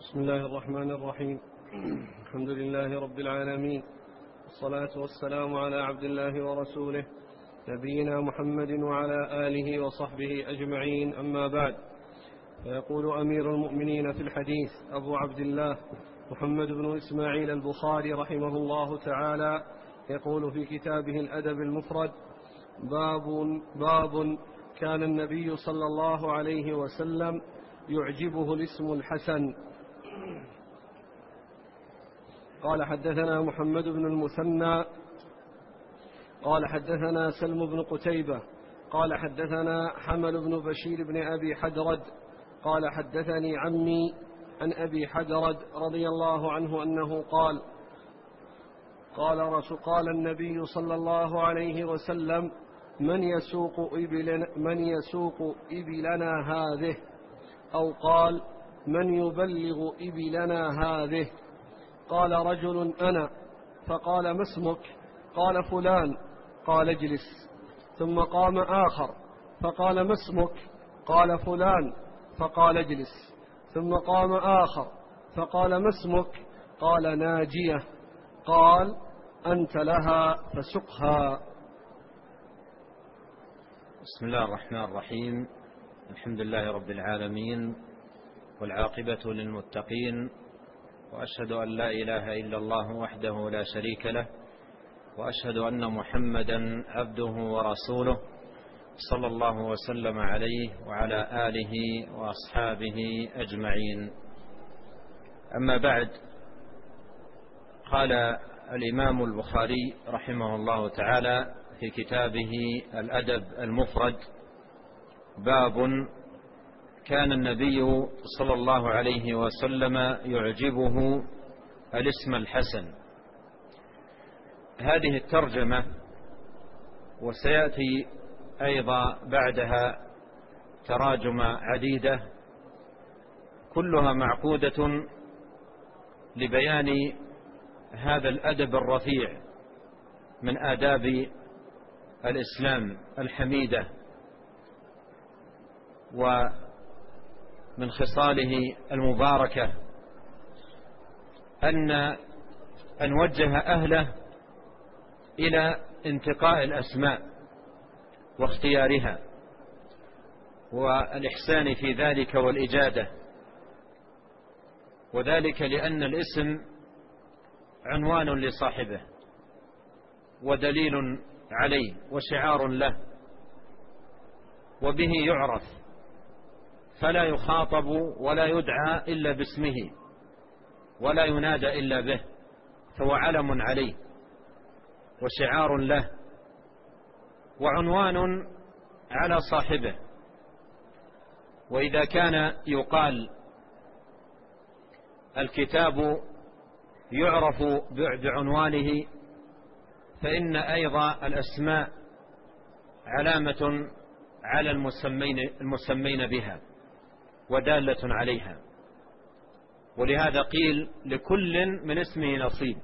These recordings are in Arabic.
بسم الله الرحمن الرحيم. الحمد لله رب العالمين، والصلاة والسلام على عبد الله ورسوله نبينا محمد وعلى آله وصحبه أجمعين، أما بعد. فيقول أمير المؤمنين في الحديث أبو عبد الله محمد بن إسماعيل البخاري رحمه الله تعالى، يقول في كتابه الأدب المفرد: باب كان النبي صلى الله عليه وسلم يعجبه الاسم الحسن. قال: حدثنا محمد بن المثنى قال حدثنا سلم بن قتيبة قال حدثنا حمل بن بشير بن أبي حدرد قال: حدثني عمي عن أبي حدرد رضي الله عنه أنه قال النبي صلى الله عليه وسلم: من يسوق إبلنا هذه، أو قال: من يبلغ إبلنا هذه؟ قال رجل: أنا. فقال: ما اسمك؟ قال: فلان. قال: اجلس. ثم قام آخر فقال: ما اسمك؟ قال: فلان. فقال: اجلس. ثم قام آخر فقال: ما اسمك؟ قال: ناجية. قال: أنت لها فسقها. بسم الله الرحمن الرحيم. الحمد لله رب العالمين، والعاقبة للمتقين، وأشهد أن لا إله إلا الله وحده لا شريك له، وأشهد أن محمدا عبده ورسوله، صلى الله وسلم عليه وعلى آله وأصحابه أجمعين. أما بعد، قال الإمام البخاري رحمه الله تعالى في كتابه الأدب المفرد: باب كان النبي صلى الله عليه وسلم يعجبه الاسم الحسن. هذه الترجمة، وسيأتي أيضا بعدها تراجم عديدة، كلها معقودة لبيان هذا الأدب الرفيع من آداب الإسلام الحميدة، ومن خصاله المباركة أن وجه أهله إلى انتقاء الأسماء واختيارها والإحسان في ذلك والإجادة، وذلك لأن الاسم عنوان لصاحبه ودليل عليه وشعار له، وبه يعرف، فلا يخاطب ولا يدعى إلا باسمه، ولا ينادى إلا به، فهو علم عليه وشعار له وعنوان على صاحبه. وإذا كان يقال الكتاب يعرف بعنوانه، فإن أيضا الأسماء علامة على المسمين بها ودالة عليها، ولهذا قيل: لكل من اسمه نصيب.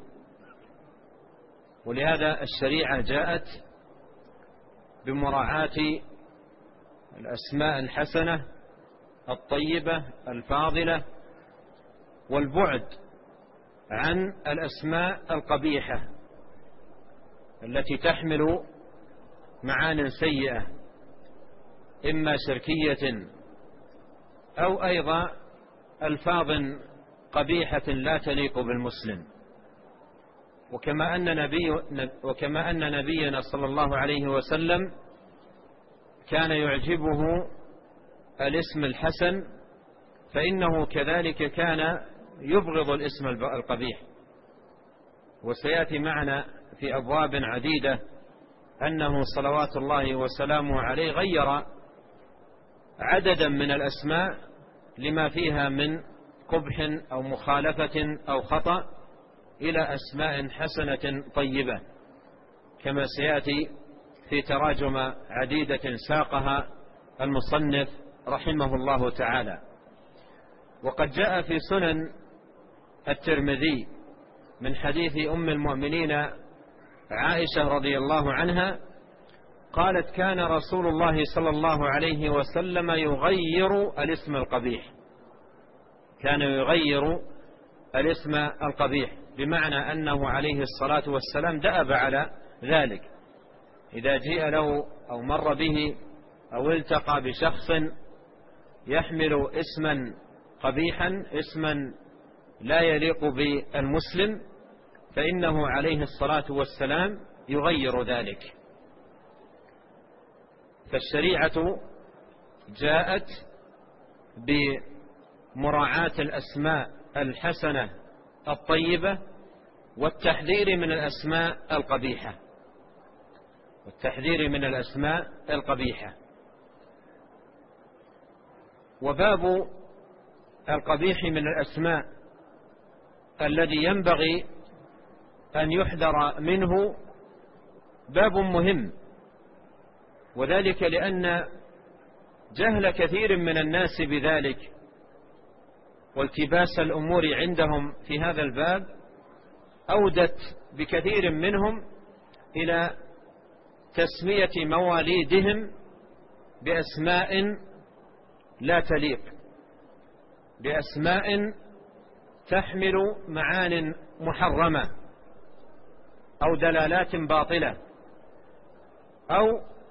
ولهذا الشريعة جاءت بمراعاة الأسماء الحسنة الطيبة الفاضلة، والبعد عن الأسماء القبيحة التي تحمل معان سيئة، إما شركية أو أيضا ألفاظ قبيحة لا تليق بالمسلم. وكما أن نبينا صلى الله عليه وسلم كان يعجبه الاسم الحسن، فإنه كذلك كان يبغض الاسم القبيح. وسيأتي معنا في أبواب عديدة أنه صلوات الله وسلامه عليه غير عددا من الأسماء لما فيها من قبح أو مخالفة أو خطأ إلى أسماء حسنة طيبة، كما سيأتي في تراجم عديدة ساقها المصنف رحمه الله تعالى. وقد جاء في سنن الترمذي من حديث أم المؤمنين عائشة رضي الله عنها قالت: كان رسول الله صلى الله عليه وسلم يغير الاسم القبيح، كان يغير الاسم القبيح، بمعنى أنه عليه الصلاة والسلام دأب على ذلك. إذا جيء له أو مر به أو التقى بشخص يحمل اسما قبيحا، اسما لا يليق بالمسلم، فإنه عليه الصلاة والسلام يغير ذلك. فالشريعة جاءت بمراعاة الأسماء الحسنة الطيبة والتحذير من الأسماء القبيحة، وباب القبيح من الأسماء الذي ينبغي أن يحذر منه باب مهم، وذلك لأن جهل كثير من الناس بذلك والتباس الأمور عندهم في هذا الباب أودت بكثير منهم إلى تسمية مواليدهم بأسماء لا تليق، بأسماء تحمل معان محرمة أو دلالات باطلة أو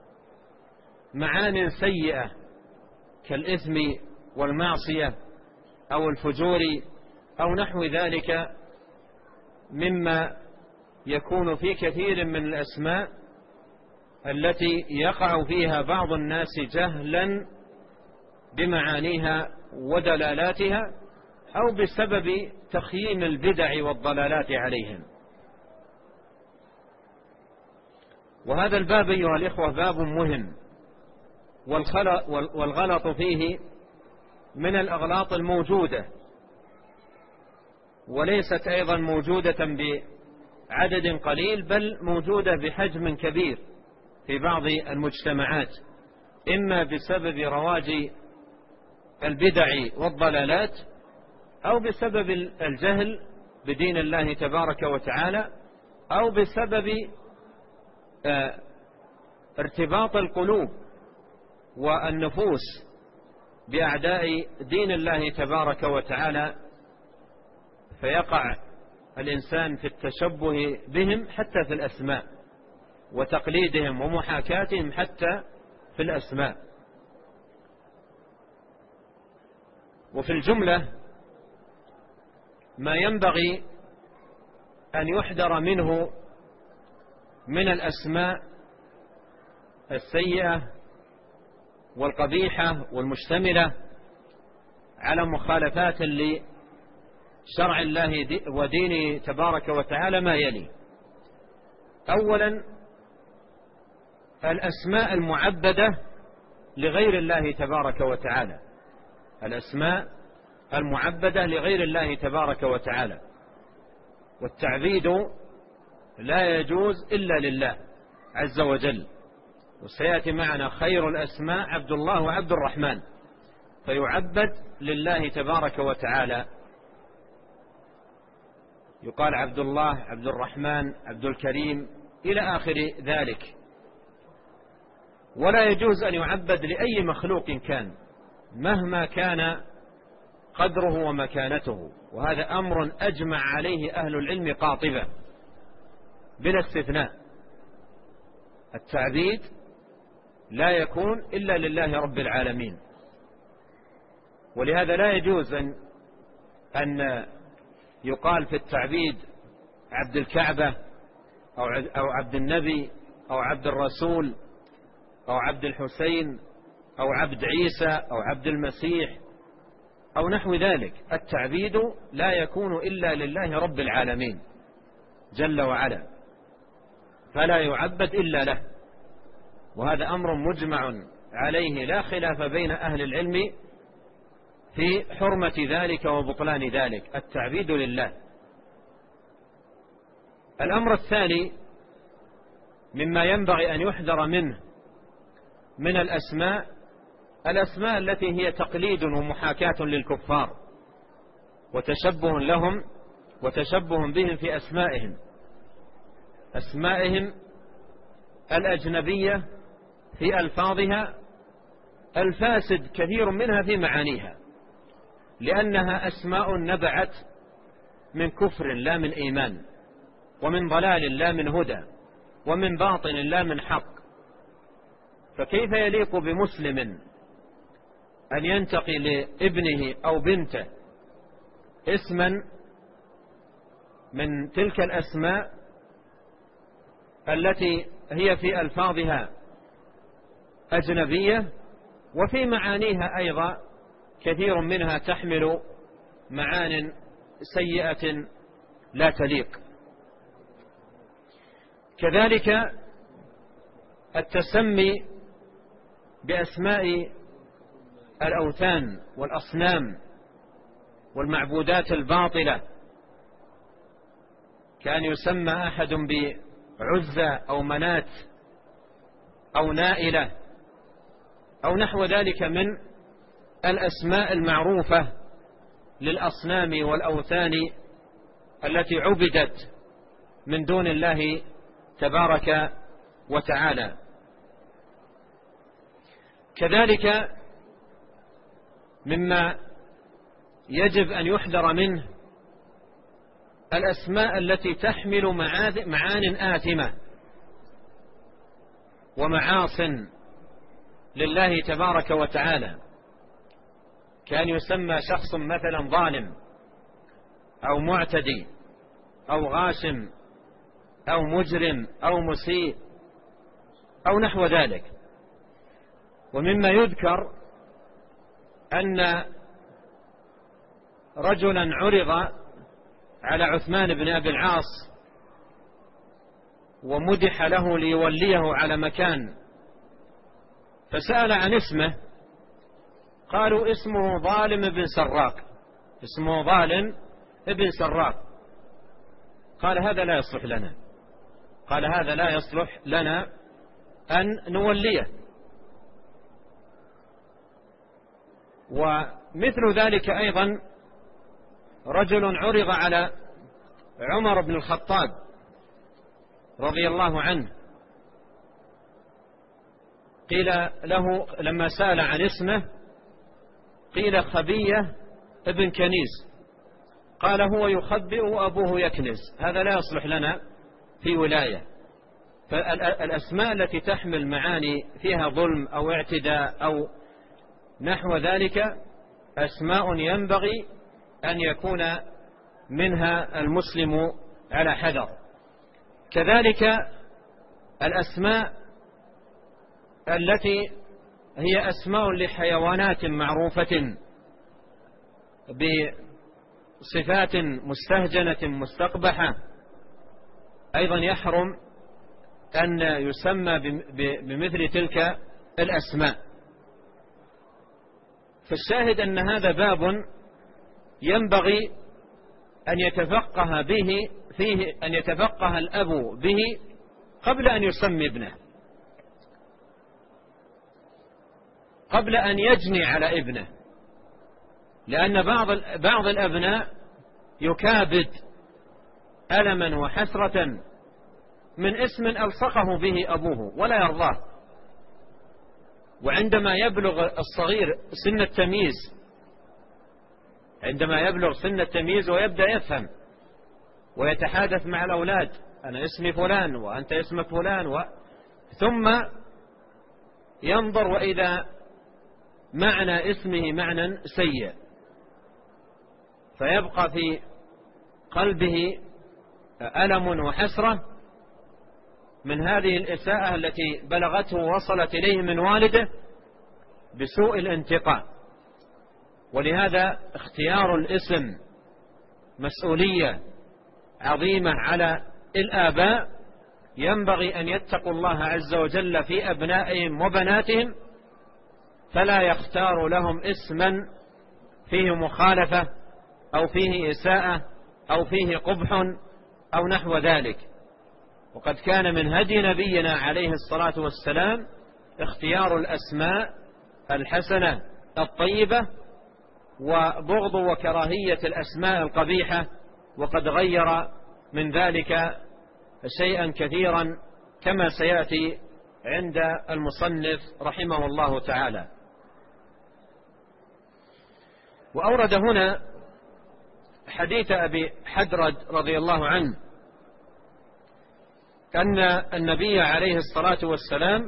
معان سيئة كالإثم والمعصية أو الفجور أو نحو ذلك، مما يكون في كثير من الأسماء التي يقع فيها بعض الناس جهلا بمعانيها ودلالاتها أو بسبب تخييم البدع والضلالات عليهم. وهذا الباب أيها الإخوة باب مهم، والغلط فيه من الأغلاط الموجودة، وليست أيضا موجودة بعدد قليل، بل موجودة بحجم كبير في بعض المجتمعات، إما بسبب رواج البدع والضلالات أو بسبب الجهل بدين الله تبارك وتعالى أو بسبب ارتباط القلوب والنفوس بأعداء دين الله تبارك وتعالى، فيقع الإنسان في التشبه بهم حتى في الأسماء، وتقليدهم ومحاكاتهم حتى في الأسماء. وفي الجملة ما ينبغي أن يحذر منه من الأسماء السيئة والقبيحة والمشتملة على مخالفات لشرع الله ودينه تبارك وتعالى ما يلي: أولا، الأسماء المعبدة لغير الله تبارك وتعالى، الأسماء المعبدة لغير الله تبارك وتعالى، والتعبيد لا يجوز إلا لله عز وجل. وسيأتي معنا خير الأسماء عبد الله وعبد الرحمن، فيعبد لله تبارك وتعالى، يقال عبد الله، عبد الرحمن، عبد الكريم إلى آخر ذلك. ولا يجوز أن يعبد لأي مخلوق كان مهما كان قدره ومكانته، وهذا أمر أجمع عليه أهل العلم قاطبة بلا استثناء. التعبيد لا يكون إلا لله رب العالمين، ولهذا لا يجوز أن يقال في التعبيد عبد الكعبة أو عبد النبي أو عبد الرسول أو عبد الحسين أو عبد عيسى أو عبد المسيح أو نحو ذلك. التعبيد لا يكون إلا لله رب العالمين جل وعلا، فلا يعبد إلا له، وهذا أمر مجمع عليه لا خلاف بين أهل العلم في حرمة ذلك وبطلان ذلك. التعبيد لله. الأمر الثاني مما ينبغي أن يحذر منه من الأسماء التي هي تقليد ومحاكاة للكفار وتشبه لهم وتشبه بهم في أسمائهم الأجنبية في ألفاظها الفاسد كثير منها في معانيها، لأنها أسماء نبعت من كفر لا من إيمان، ومن ضلال لا من هدى، ومن باطل لا من حق. فكيف يليق بمسلم أن ينتقي لابنه أو بنته اسما من تلك الأسماء التي هي في ألفاظها أجنبية، وفي معانيها أيضا كثير منها تحمل معان سيئة لا تليق. كذلك التسمي بأسماء الأوثان والأصنام والمعبودات الباطلة، كان يسمى أحد بعزة أو منات أو نائلة أو نحو ذلك من الأسماء المعروفة للأصنام والأوثان التي عبدت من دون الله تبارك وتعالى. كذلك مما يجب أن يحذر منه الأسماء التي تحمل معان آثمة ومعاص لله تبارك وتعالى. كان يسمى شخص مثلا ظالم أو معتدي أو غاشم أو مجرم أو مسيء أو نحو ذلك. ومما يذكر أن رجلا عرض على عثمان بن أبي العاص ومدح له ليوليه على مكان، فسأل عن اسمه، قالوا اسمه ظالم بن سراق، اسمه ظالم بن سراق. قال هذا لا يصلح لنا، قال هذا لا يصلح لنا أن نوليه. ومثل ذلك أيضا رجل عرض على عمر بن الخطاب رضي الله عنه، قيل له لما سأل عن اسمه قيل خبية ابن كنيز، قال هو يخبئ وأبوه يكنز، هذا لا يصلح لنا في ولاية. فالأسماء التي تحمل معاني فيها ظلم أو اعتداء أو نحو ذلك أسماء ينبغي أن يكون منها المسلم على حذر. كذلك الأسماء التي هي أسماء لحيوانات معروفة بصفات مستهجنة مستقبحة أيضا يحرم أن يسمى بمثل تلك الأسماء. فالشاهد أن هذا باب ينبغي أن يتفقه به فيه، أن يتفقه الأب به قبل أن يسمي ابنه، قبل أن يجني على ابنه، لأن بعض الأبناء يكابد ألما وحسرة من اسم ألصقه به أبوه ولا يرضاه، وعندما يبلغ الصغير سن التمييز، عندما يبلغ سن التمييز ويبدأ يفهم ويتحادث مع الأولاد، أنا اسمي فلان وأنت اسمك فلان ثم ينظر وإذا معنى اسمه معنى سيء، فيبقى في قلبه ألم وحسرة من هذه الإساءة التي بلغته ووصلت إليه من والده بسوء الانتقاء. ولهذا اختيار الاسم مسؤولية عظيمة على الآباء، ينبغي أن يتقوا الله عز وجل في أبنائهم وبناتهم، فلا يختار لهم اسما فيه مخالفة أو فيه إساءة أو فيه قبح أو نحو ذلك. وقد كان من هدي نبينا عليه الصلاة والسلام اختيار الأسماء الحسنة الطيبة وبغض وكراهية الأسماء القبيحة، وقد غير من ذلك شيئا كثيرا كما سيأتي عند المصنف رحمه الله تعالى. وأورد هنا حديث أبي حدرد رضي الله عنه أن النبي عليه الصلاة والسلام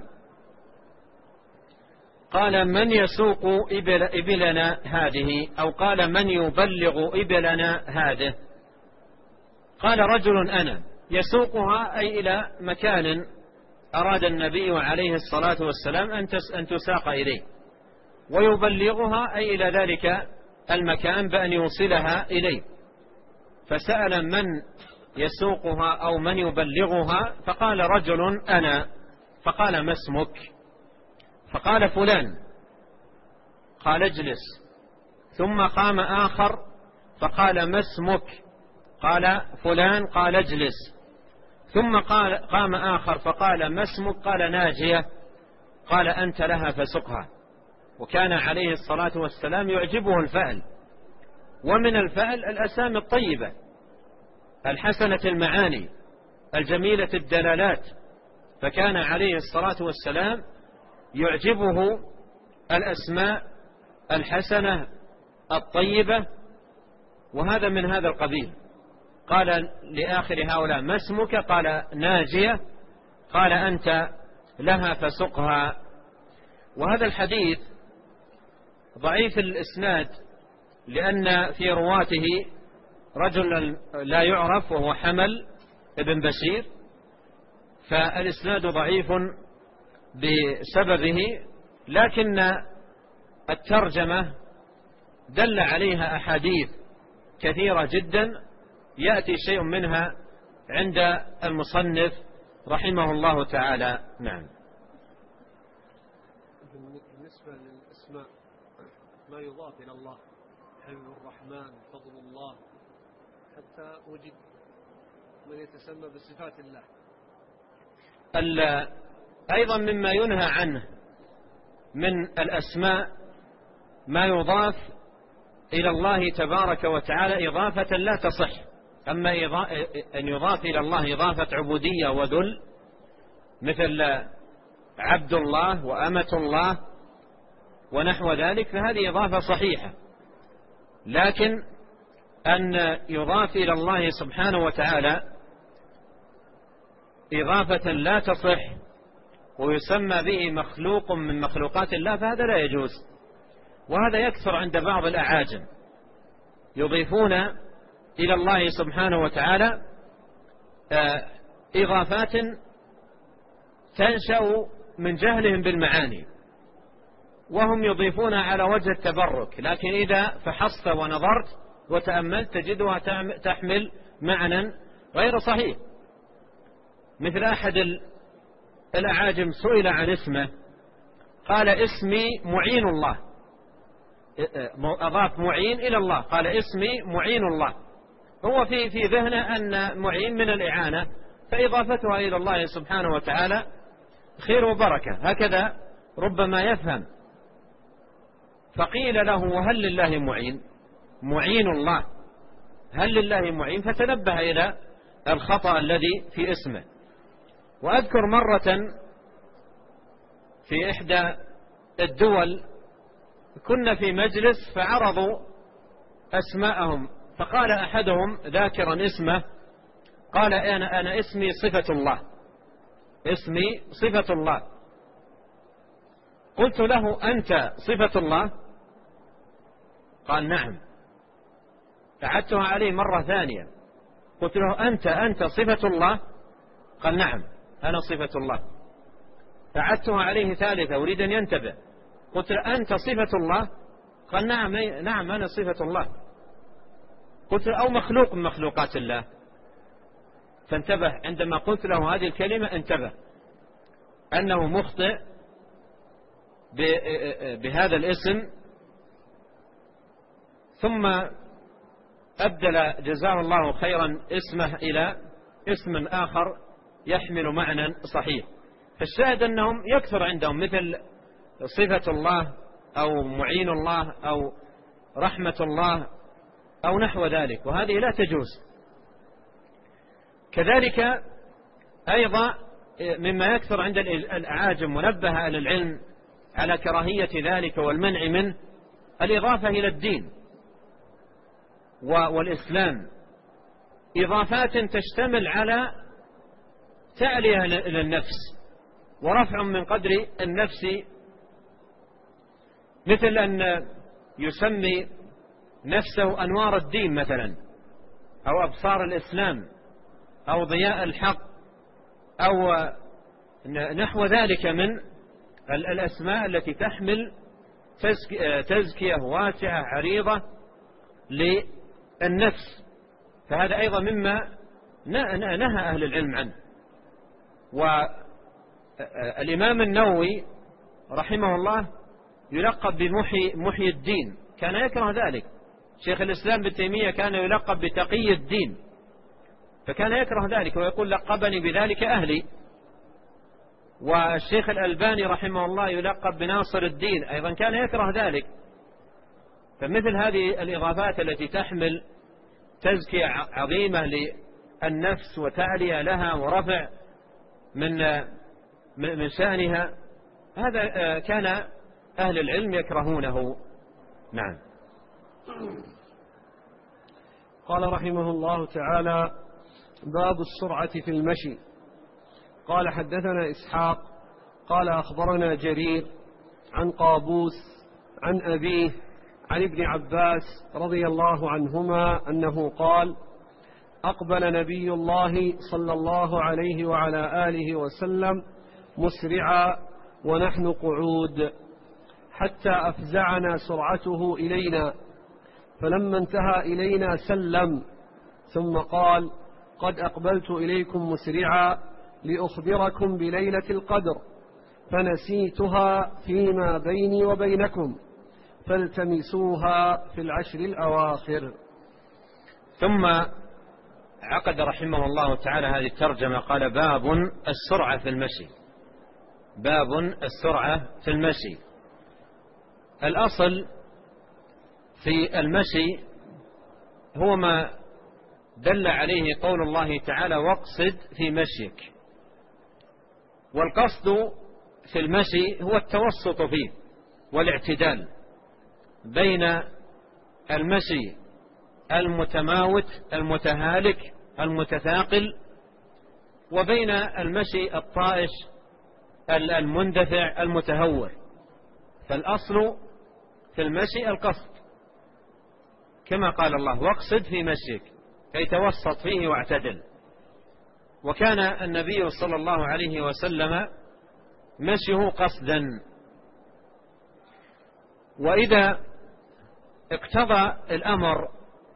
قال: من يسوق إبلنا هذه، أو قال: من يبلغ إبلنا هذه؟ قال رجل: أنا. يسوقها أي إلى مكان أراد النبي عليه الصلاة والسلام أن تساق إليه، ويبلغها أي إلى ذلك المكان بأن يوصلها إليه. فسأل: من يسوقها أو من يبلغها؟ فقال رجل: أنا. فقال: ما اسمك؟ فقال: فلان. قال: اجلس. ثم قام آخر فقال: ما اسمك؟ قال: فلان. قال: اجلس. ثم قام آخر فقال: ما اسمك؟ قال: ناجية. قال: أنت لها فسقها. وكان عليه الصلاة والسلام يعجبه الفعل، ومن الفعل الأسامي الطيبة الحسنة المعاني الجميلة الدلالات، فكان عليه الصلاة والسلام يعجبه الأسماء الحسنة الطيبة، وهذا من هذا القبيل. قال لآخر هؤلاء: ما اسمك؟ قال: ناجية. قال: أنت لها فسقها. وهذا الحديث ضعيف الإسناد، لأن في رواته رجل لا يعرف وهو حمل ابن بشير، فالإسناد ضعيف بسببه، لكن الترجمة دل عليها أحاديث كثيرة جدا يأتي شيء منها عند المصنف رحمه الله تعالى. نعم. بالنسبة للأسماء ما يضاف إلى الله: حبيب الرحمن، فضل الله، حتى وجد من يتسمى بصفات الله. أيضا مما ينهى عنه من الأسماء ما يضاف إلى الله تبارك وتعالى إضافة لا تصح. أما أن يضاف إلى الله إضافة عبودية وذل، مثل عبد الله وأمة الله ونحو ذلك، فهذه إضافة صحيحة. لكن أن يضاف إلى الله سبحانه وتعالى إضافة لا تصح ويسمى به مخلوق من مخلوقات الله، فهذا لا يجوز. وهذا يكثر عند بعض الأعاجم، يضيفون إلى الله سبحانه وتعالى إضافات تنشأ من جهلهم بالمعاني، وهم يضيفون على وجه التبرك، لكن إذا فحصت ونظرت وتأملت تجدها تحمل معنى غير صحيح. مثل أحد الأعاجم سئل عن اسمه قال: اسمي معين الله. أضاف معين إلى الله، قال: اسمي معين الله. هو في ذهنه أن معين من الإعانة، فإضافتها إلى الله سبحانه وتعالى خير وبركة، هكذا ربما يفهم. فقيل له: وهل لله معين؟ معين الله، هل لله معين؟ فتنبه إلى الخطأ الذي في اسمه. وأذكر مرة في إحدى الدول كنا في مجلس فعرضوا أسماءهم، فقال أحدهم ذاكرا اسمه، قال: أنا اسمي صفة الله، اسمي صفة الله. قلت له: أنت صفة الله؟ قال: نعم. فعدتها عليه مرة ثانية، قلت له: أنت صفة الله؟ قال: نعم، أنا صفة الله. فعدتها عليه ثالثة أريد أن ينتبه، قلت له: أنت صفة الله؟ قال: نعم أنا صفة الله. قلت له: أو مخلوق من مخلوقات الله؟ فانتبه عندما قلت له هذه الكلمة، انتبه أنه مخطئ بهذا الاسم. ثم أبدل جزاه الله خيرا اسمه إلى اسم آخر يحمل معنى صحيح. فالشاهد أنهم يكثر عندهم مثل صفة الله أو معين الله أو رحمة الله أو نحو ذلك، وهذه لا تجوز. كذلك أيضا مما يكثر عند الأعاجم، منبه أهل العلم على كراهية ذلك والمنع منه، الإضافة إلى الدين. والإسلام إضافات تشتمل على تعلية للنفس ورفع من قدر النفس، مثل أن يسمي نفسه أنوار الدين مثلا، أو أبصار الإسلام، أو ضياء الحق، أو نحو ذلك من الأسماء التي تحمل تزكية واسعة عريضة للنفس. فهذا أيضا مما نهى أهل العلم عنه. والإمام النووي رحمه الله يلقب بمحيي الدين، كان يكره ذلك. شيخ الإسلام ابن تيمية كان يلقب بتقي الدين، فكان يكره ذلك ويقول لقبني بذلك أهلي. والشيخ الألباني رحمه الله يلقب بناصر الدين، أيضا كان يكره ذلك. فمثل هذه الإضافات التي تحمل تزكية عظيمة للنفس وتعلية لها ورفع من شأنها، هذا كان أهل العلم يكرهونه. نعم. قال رحمه الله تعالى: باب السرعة في المشي. قال حدثنا إسحاق قال أخبرنا جرير عن قابوس عن أبيه عن ابن عباس رضي الله عنهما أنه قال: أقبل نبي الله صلى الله عليه وعلى آله وسلم مسرعا ونحن قعود، حتى أفزعنا سرعته إلينا، فلما انتهى إلينا سلم، ثم قال: قد أقبلت إليكم مسرعا لأخبركم بليلة القدر، فنسيتها فيما بيني وبينكم، فالتمسوها في العشر الأواخر. ثم عقد رحمه الله تعالى هذه الترجمة، قال: باب السرعة في المشي. باب السرعة في المشي. الأصل في المشي هو ما دل عليه قول الله تعالى: واقصد في مشيك. والقصد في المشي هو التوسط فيه والاعتدال بين المشي المتماوت المتهالك المتثاقل وبين المشي الطائش المندفع المتهور. فالأصل في المشي القصد، كما قال الله: واقصد في مشيك، كي توسط فيه واعتدل. وكان النبي صلى الله عليه وسلم مشيه قصدا. وإذا اقتضى الأمر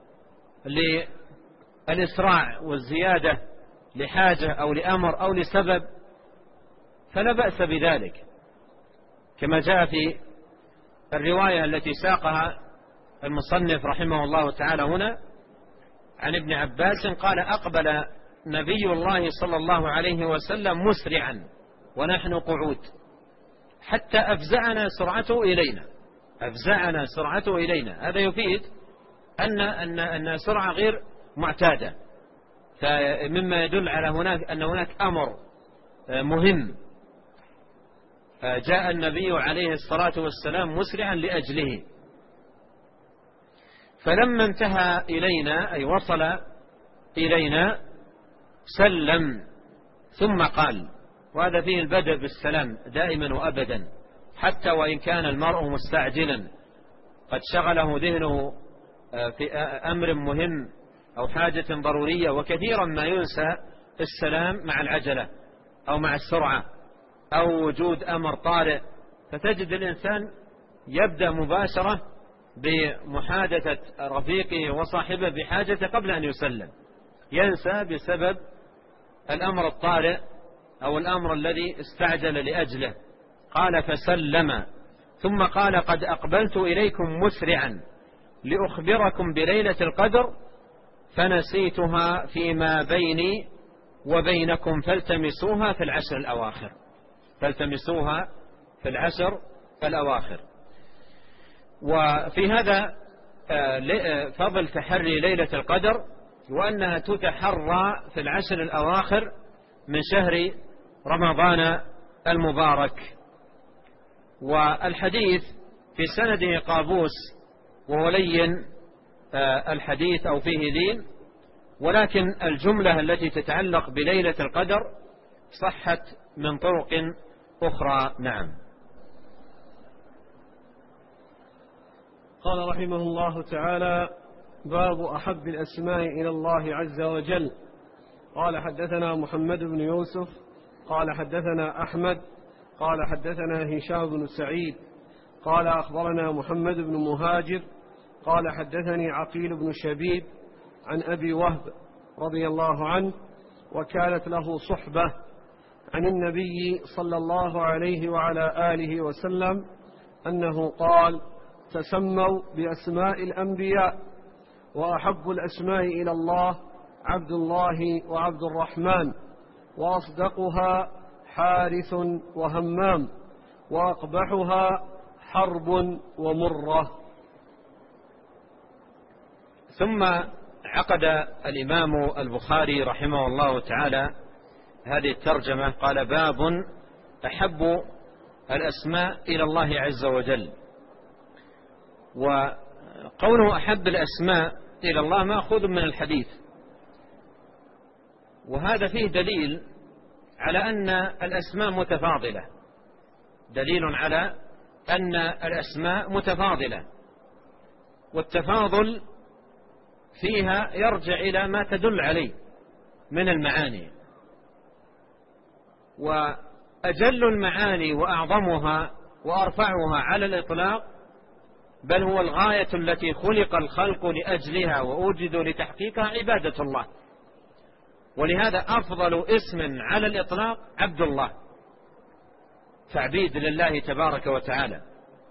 للإسراع والزيادة لحاجة أو لأمر أو لسبب فلا بأس بذلك، كما جاء في الرواية التي ساقها المصنف رحمه الله تعالى هنا عن ابن عباس قال: أقبل نبي الله صلى الله عليه وسلم مسرعا ونحن قعود، حتى أفزعنا سرعته إلينا. أفزعنا سرعته إلينا، هذا يفيد أن سرعة غير معتادة، فمما يدل على أن هناك أمر مهم جاء النبي عليه الصلاة والسلام مسرعا لأجله. فلما انتهى إلينا أي وصل إلينا سلم ثم قال، وهذا فيه البدء بالسلام دائما وأبدا، حتى وإن كان المرء مستعجلا قد شغله ذهنه في أمر مهم أو حاجة ضرورية، وكثيرا ما ينسى السلام مع العجلة أو مع السرعة أو وجود أمر طارئ، فتجد الإنسان يبدأ مباشرة بمحادثة رفيقه وصاحبه بحاجة قبل أن يسلم، ينسى بسبب الأمر الطارئ أو الأمر الذي استعجل لأجله. قال: فسلم ثم قال: قد أقبلت إليكم مسرعا لأخبركم بليلة القدر، فنسيتها فيما بيني وبينكم، فالتمسوها في العشر الأواخر. فالتمسوها في العشر الأواخر. وفي هذا فضل تحري ليلة القدر، وأنها تتحرى في العشر الأواخر من شهر رمضان المبارك. والحديث في سنده قابوس وهو لين الحديث أو فيه دين، ولكن الجملة التي تتعلق بليلة القدر صحت من طرق أخرى. نعم. قال رحمه الله تعالى: باب أحب الأسماء إلى الله عز وجل. قال حدثنا محمد بن يوسف قال حدثنا أحمد قال حدثنا هشام بن سعيد قال أخبرنا محمد بن مهاجر قال حدثني عقيل بن شبيب عن أبي وهب رضي الله عنه، وكانت له صحبة عن النبي صلى الله عليه وعلى آله وسلم أنه قال: تسموا بأسماء الأنبياء، وأحب الأسماء إلى الله عبد الله وعبد الرحمن، وأصدقها حارث وهمام، وأقبحها حرب ومرة. ثم عقد الإمام البخاري رحمه الله تعالى هذه الترجمة، قال: باب أحب الأسماء إلى الله عز وجل. وقوله أحب الأسماء إلى الله مأخوذ من الحديث، وهذا فيه دليل على أن الأسماء متفاضلة، دليل على أن الأسماء متفاضلة، والتفاضل فيها يرجع إلى ما تدل عليه من المعاني. وأجل المعاني وأعظمها وأرفعها على الإطلاق، بل هو الغاية التي خلق الخلق لأجلها وأوجدوا لتحقيقها، عبادة الله. ولهذا أفضل اسم على الإطلاق عبد الله، تعبيد لله تبارك وتعالى،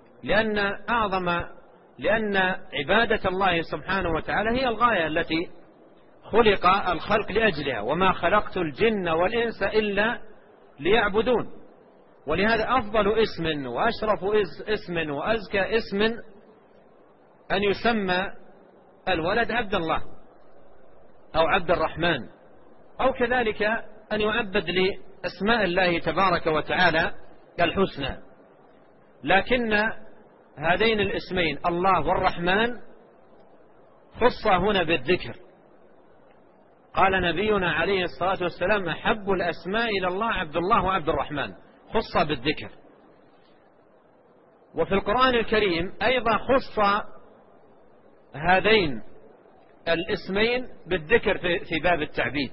لأن عبادة الله سبحانه وتعالى هي الغاية التي خلق الخلق لأجلها، وما خلقت الجن والإنس إلا ليعبدون. ولهذا أفضل اسم وأشرف اسم وأزكى اسم أن يسمى الولد عبد الله أو عبد الرحمن، أو كذلك أن يعبد لأسماء الله تبارك وتعالى الحسنى. لكن هذين الاسمين الله والرحمن خص هنا بالذكر. قال نبينا عليه الصلاة والسلام: أحب الأسماء إلى الله عبد الله وعبد الرحمن، خص بالذكر. وفي القرآن الكريم أيضا خص هذين الاسمين بالذكر في باب التعبيد،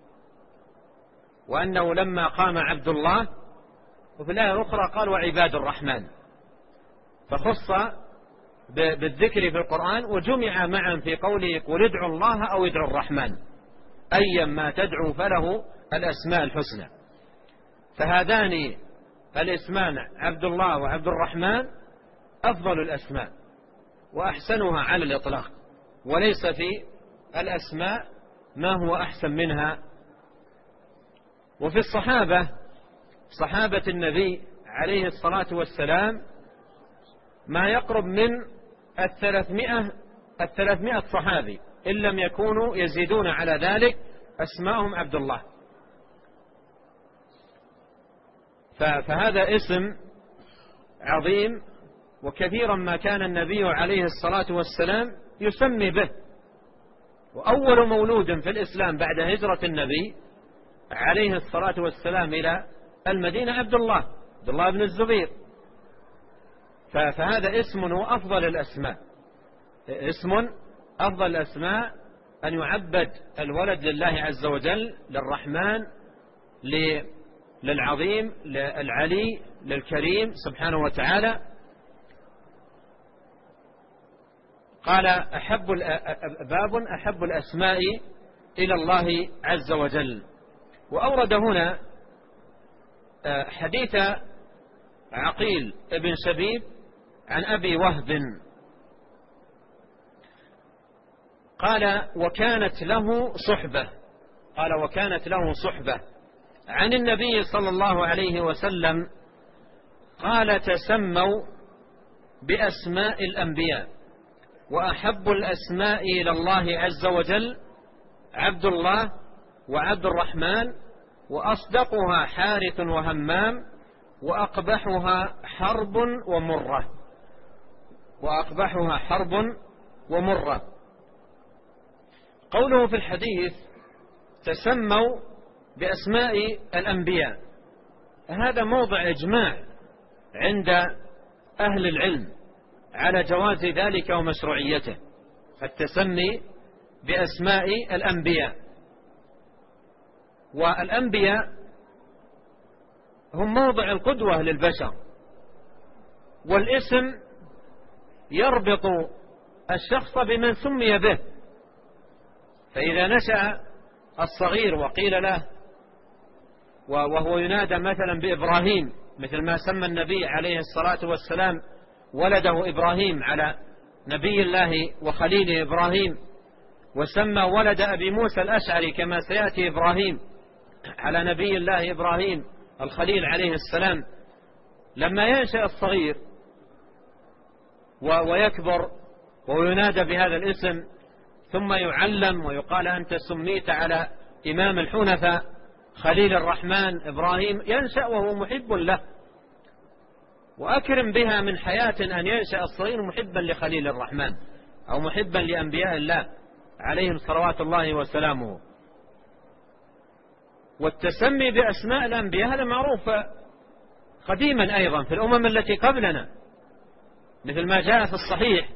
وأنه لما قام عبد الله، وفي الآية الأخرى قال: وعباد الرحمن، فخص بالذكر في القرآن، وجمع معا في قوله: قل ادعوا الله أو ادعوا الرحمن، أيا ما تدعو فله الأسماء الحسنى. فهذان الاسمان عبد الله وعبد الرحمن أفضل الأسماء وأحسنها على الإطلاق، وليس في الأسماء ما هو أحسن منها. وفي صحابة النبي عليه الصلاة والسلام ما يقرب من 300 صحابي، إن لم يكونوا يزيدون على ذلك، أسماءهم عبد الله. فهذا اسم عظيم، وكثيرا ما كان النبي عليه الصلاة والسلام يسمي به. وأول مولود في الإسلام بعد هجرة النبي عليه الصلاة والسلام إلى المدينة عبد الله بن الزبير. فهذا اسم هو أفضل الأسماء، اسم أفضل الأسماء أن يعبد الولد لله عز وجل، للرحمن، للعظيم، للعلي، للكريم سبحانه وتعالى. قال: باب أحب الأسماء إلى الله عز وجل. وأورد هنا حديث عقيل بن شبيب عن أبي وهب قال: وكانت له صحبة عن النبي صلى الله عليه وسلم قال: تسموا بأسماء الأنبياء، وأحب الأسماء إلى الله عز وجل عبد الله وعبد الرحمن، وأصدقها حارث وهمام، وأقبحها حرب ومرة. قوله في الحديث تسموا بأسماء الأنبياء، هذا موضع إجماع عند أهل العلم على جواز ذلك ومشروعيته، التسمي بأسماء الأنبياء. والأنبياء هم موضع القدوة للبشر، والاسم يربط الشخص بمن سمي به. فإذا نشأ الصغير وقيل له وهو ينادى مثلا بإبراهيم، مثل ما سمى النبي عليه الصلاة والسلام ولده إبراهيم على نبي الله وخليله إبراهيم، وسمى ولد أبي موسى الأشعري كما سيأتي إبراهيم على نبي الله إبراهيم الخليل عليه السلام. لما ينشأ الصغير ويكبر وينادى بهذا الاسم ثم يعلم ويقال أنت سميت على إمام الحنفاء خليل الرحمن إبراهيم، ينشأ وهو محب له. وأكرم بها من حياة أن ينشأ الصغير محبا لخليل الرحمن أو محبا لأنبياء الله عليهم صلوات الله وسلامه. والتسمي بأسماء الأنبياء هذا معروف قديما أيضا في الأمم التي قبلنا، مثل ما جاء في الصحيح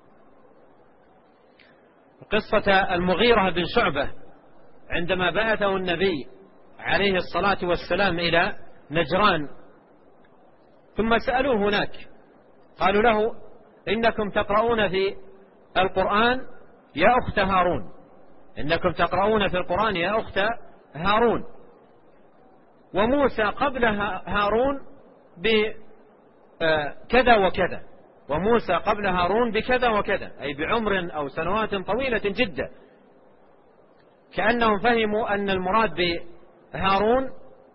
قصة المغيرة بن شعبة عندما بعثه النبي عليه الصلاة والسلام إلى نجران، ثم سألوه هناك قالوا له إنكم تقرؤون في القرآن يا أخت هارون، إنكم تقرؤون في القرآن يا أخت هارون، وموسى قبل هارون بكذا وكذا، وموسى قبل هارون بكذا وكذا، أي بعمر أو سنوات طويلة جدا. كأنهم فهموا أن المراد بهارون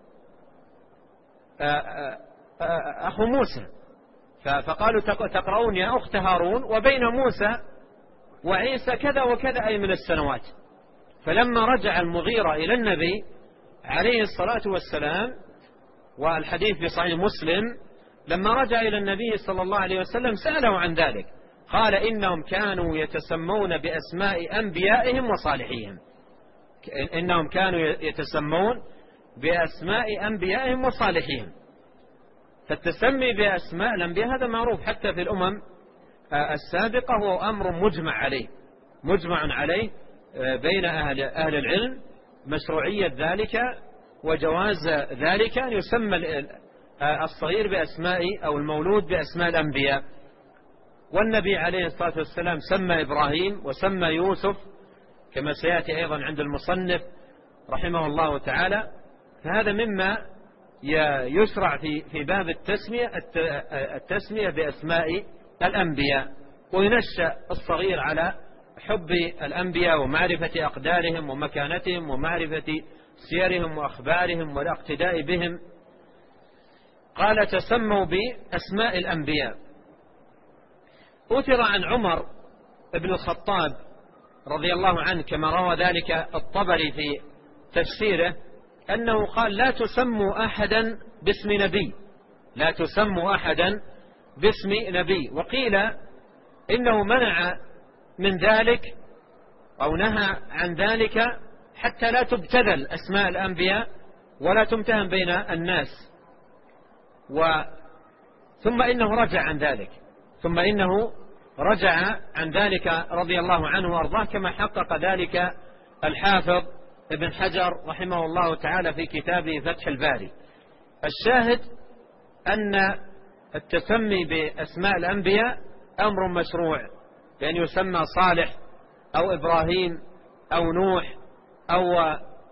أخو موسى، فقالوا تقرؤون يا أخت هارون، وبين موسى وعيسى كذا وكذا أي من السنوات. فلما رجع المغيرة إلى النبي عليه الصلاة والسلام، والحديث في صحيح مسلم، لما رجع إلى النبي صلى الله عليه وسلم سأله عن ذلك، قال إنهم كانوا يتسمون بأسماء أنبيائهم وصالحيهم، إنهم كانوا يتسمون بأسماء أنبيائهم وصالحيهم. فالتسمي بأسماء الأنبياء هذا معروف حتى في الأمم السابقة، هو أمر مجمع عليه بين أهل العلم، مشروعية ذلك وجواز ذلك أن يسمى الصغير بأسماء أو المولود بأسماء الأنبياء. والنبي عليه الصلاة والسلام سمى إبراهيم وسمى يوسف كما سيأتي أيضا عند المصنف رحمه الله تعالى. فهذا مما يشرع في باب التسمية بأسماء الأنبياء، وينشأ الصغير على حب الأنبياء ومعرفة أقدارهم ومكانتهم ومعرفة سيرهم وأخبارهم والاقتداء بهم. قال تسموا بأسماء الأنبياء. أثر عن عمر بن الخطاب رضي الله عنه كما روى ذلك الطبري في تفسيره أنه قال لا تسموا أحدا باسم نبي، لا تسموا أحدا باسم نبي. وقيل إنه منع من ذلك أو نهى عن ذلك حتى لا تبتذل أسماء الأنبياء ولا تمتهن بين الناس. ثم إنه رجع عن ذلك رضي الله عنه وأرضاه، كما حقق ذلك الحافظ ابن حجر رحمه الله تعالى في كتابه فتح الباري. الشاهد أن التسمي بأسماء الأنبياء أمر مشروع، بأن يسمى صالح أو إبراهيم أو نوح أو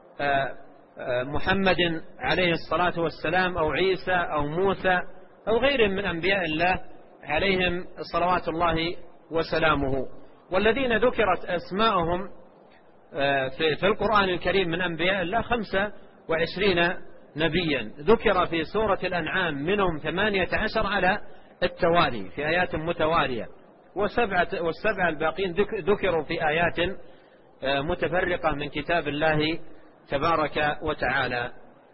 محمد عليه الصلاة والسلام أو عيسى أو موسى أو غيرهم من أنبياء الله عليهم صلوات الله وسلامه. والذين ذكرت أسماءهم في القرآن الكريم من أنبياء الله 25 نبيا، ذكر في سورة الأنعام منهم 18 على التوالي في آيات متوالية، والسبعة الباقين ذكروا في آيات متفرقة من كتاب الله تبارك وتعالى.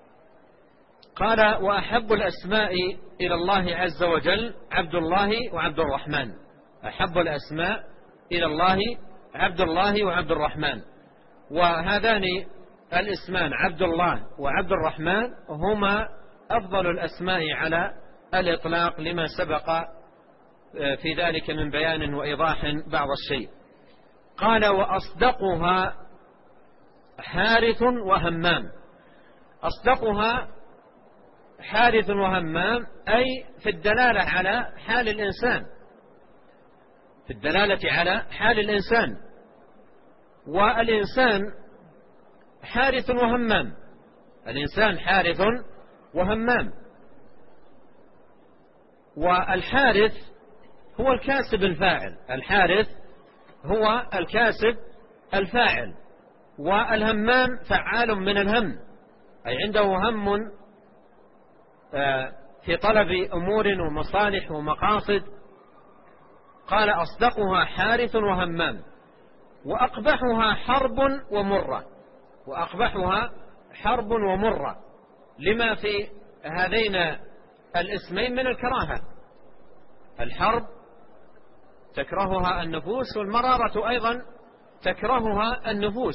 قال وأحب الأسماء إلى الله عز وجل عبد الله وعبد الرحمن. أحب الأسماء إلى الله عبد الله وعبد الرحمن. وهذان الاسمان عبد الله وعبد الرحمن هما أفضل الأسماء على الإطلاق لما سبق في ذلك من بيان وإيضاح بعض الشيء. قال وأصدقها حارث وهمام. أصدقها حارث وهمام أي في الدلالة على حال الإنسان، في الدلالة على حال الإنسان، والإنسان حارث وهمام، الإنسان حارث وهمام. والحارث هو الكاسب الفاعل، الحارث هو الكاسب الفاعل، والهمام فعال من الهم، أي عنده هم في طلب أمور ومصالح ومقاصد. قال أصدقها حارث وهمام وأقبحها حرب ومرة، وأقبحها حرب ومرة لما في هذين الاسمين من الكراهة. الحرب تكرهها النفوس، والمرارة أيضا تكرهها النفوس.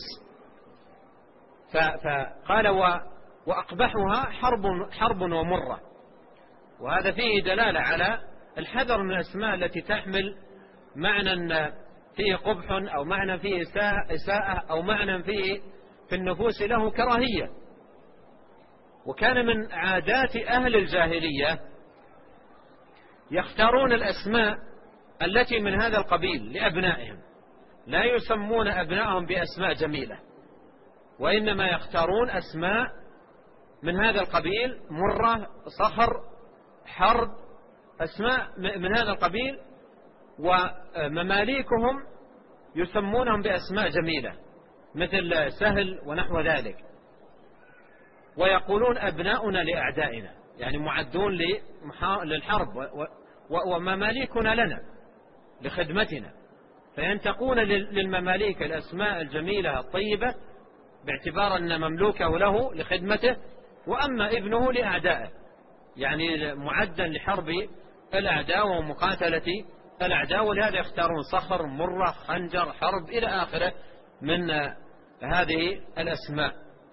فقال وأقبحها حرب ومرة، وهذا فيه دلالة على الحذر من الأسماء التي تحمل معنى فيه قبح أو معنى فيه إساءة أو معنى فيه في النفوس له كراهية. وكان من عادات أهل الجاهلية يختارون الأسماء التي من هذا القبيل لأبنائهم، لا يسمون أبنائهم بأسماء جميلة، وإنما يختارون أسماء من هذا القبيل، مرة، صخر، حرب، أسماء من هذا القبيل. ومماليكهم يسمونهم بأسماء جميلة مثل سهل ونحو ذلك، ويقولون أبناؤنا لأعدائنا، يعني معدون للحرب، ومماليكنا لنا لخدمتنا، فينتقون للمماليك الأسماء الجميلة الطيبة باعتبار أن مملوكه له لخدمته، وأما ابنه لأعدائه، يعني معدا لحرب الأعداء ومقاتلة الأعداء. ولهذا يختارون صخر، مرة، خنجر، حرب إلى آخره من هذه الأسماء.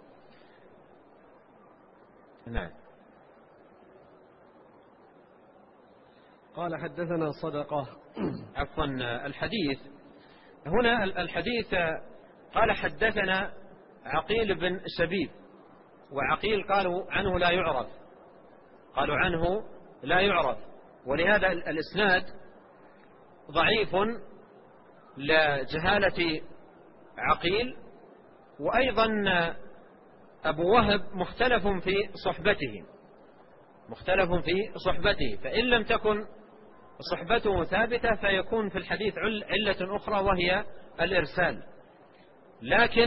نعم. قال حدثنا صدقة. عفوا، الحديث هنا الحديث قال حدثنا عقيل بن شبيب، وعقيل قالوا عنه لا يعرف، قالوا عنه لا يعرف، ولهذا الإسناد ضعيف لجهالة عقيل. وأيضا أبو وهب مختلف في صحبته، فإن لم تكن صحبته ثابتة فيكون في الحديث علة أخرى وهي الإرسال. لكن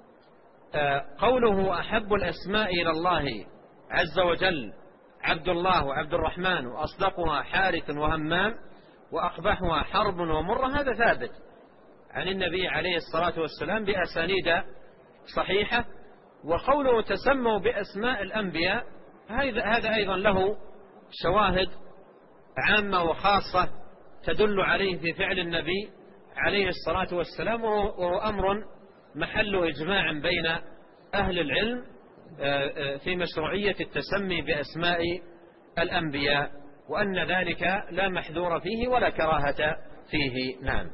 قوله أحب الأسماء إلى الله عز وجل عبد الله وعبد الرحمن، وأصدقها حارث وهمام، وأقبحها حرب ومرة، هذا ثابت عن النبي عليه الصلاة والسلام بأسانيد صحيحة. وقوله تسموا بأسماء الأنبياء هذا أيضا له شواهد عامة وخاصة تدل عليه في فعل النبي عليه الصلاة والسلام، وهو أمر محل إجماع بين أهل العلم في مشروعية التسمي بأسماء الأنبياء، وأن ذلك لا محذور فيه ولا كراهة فيه. نعم.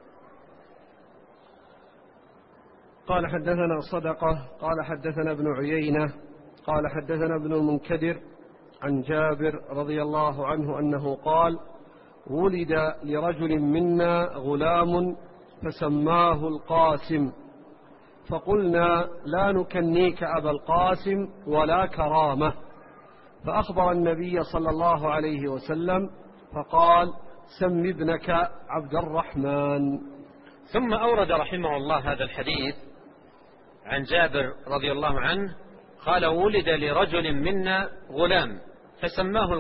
قال حدثنا صدقة. قال حدثنا ابن عيينة قال حدثنا ابن المنكدر عن جابر رضي الله عنه أنه قال: ولد لرجل منا غلام فسماه القاسم، فقلنا لا نكنيك أبا القاسم ولا كرامة، فأخبر النبي صلى الله عليه وسلم فقال: سم ابنك عبد الرحمن. ثم أورد رحمه الله هذا الحديث عن جابر رضي الله عنه قال: ولد لرجل منا غلام فسماه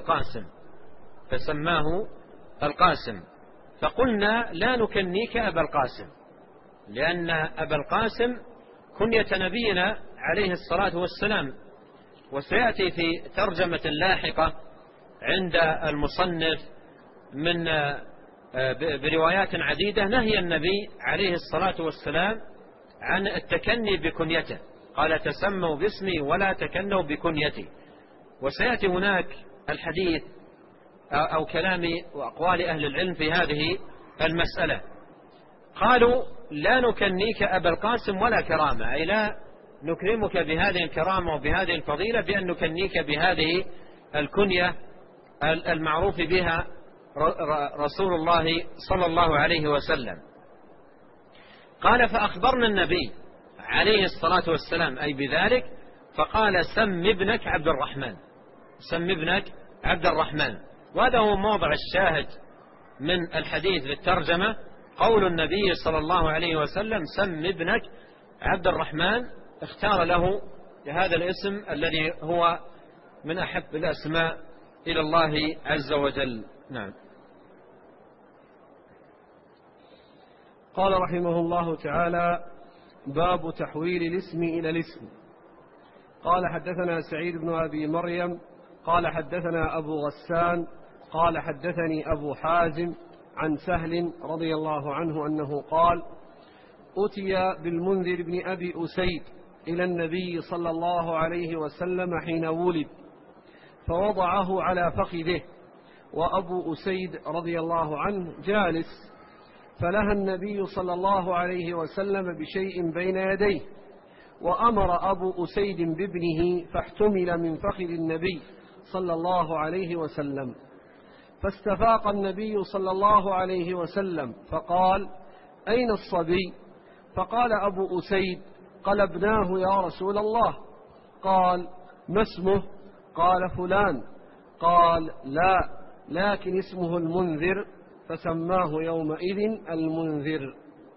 القاسم، فقلنا لا نكنيك أبا القاسم، لأن أبا القاسم كنية نبينا عليه الصلاة والسلام. وسيأتي في ترجمة لاحقة عند المصنف من بروايات عديدة نهي النبي عليه الصلاة والسلام عن التكني بكنيته، قال تسموا باسمي ولا تكنوا بكنيتي. وسيأتي هناك الحديث أو كلام وأقوال أهل العلم في هذه المسألة. قالوا لا نكنيك أبا القاسم ولا كرامة، أي لا نكرمك بهذه الكرامة وبهذه الفضيلة بأن نكنيك بهذه الكنية المعروف بها رسول الله صلى الله عليه وسلم. قال فأخبرنا النبي عليه الصلاة والسلام أي بذلك، فقال سم ابنك عبد الرحمن، سم ابنك عبد الرحمن. وهذا هو موضع الشاهد من الحديث بالترجمة، قول النبي صلى الله عليه وسلم سم ابنك عبد الرحمن، اختار له هذا الاسم الذي هو من أحب الأسماء إلى الله عز وجل. نعم. قال رحمه الله تعالى: باب تحويل الاسم إلى الاسم. قال حدثنا سعيد بن أبي مريم قال حدثنا أبو غسان قال حدثني أبو حازم عن سهل رضي الله عنه أنه قال: أتي بالمنذر بن أبي أسيد إلى النبي صلى الله عليه وسلم حين ولد، فوضعه على فخذه، وأبو أسيد رضي الله عنه جالس، فلهى النبي صلى الله عليه وسلم بشيء بين يديه، وأمر أبو أسيد بابنه فاحتمل من فخذ النبي صلى الله عليه وسلم، فاستفاق النبي صلى الله عليه وسلم فقال: أين الصبي؟ فقال أبو أسيد: قلبناه يا رسول الله. قال: ما اسمه؟ قال: فلان. قال: لا، لكن اسمه المنذر، فسماه يومئذ المنذر.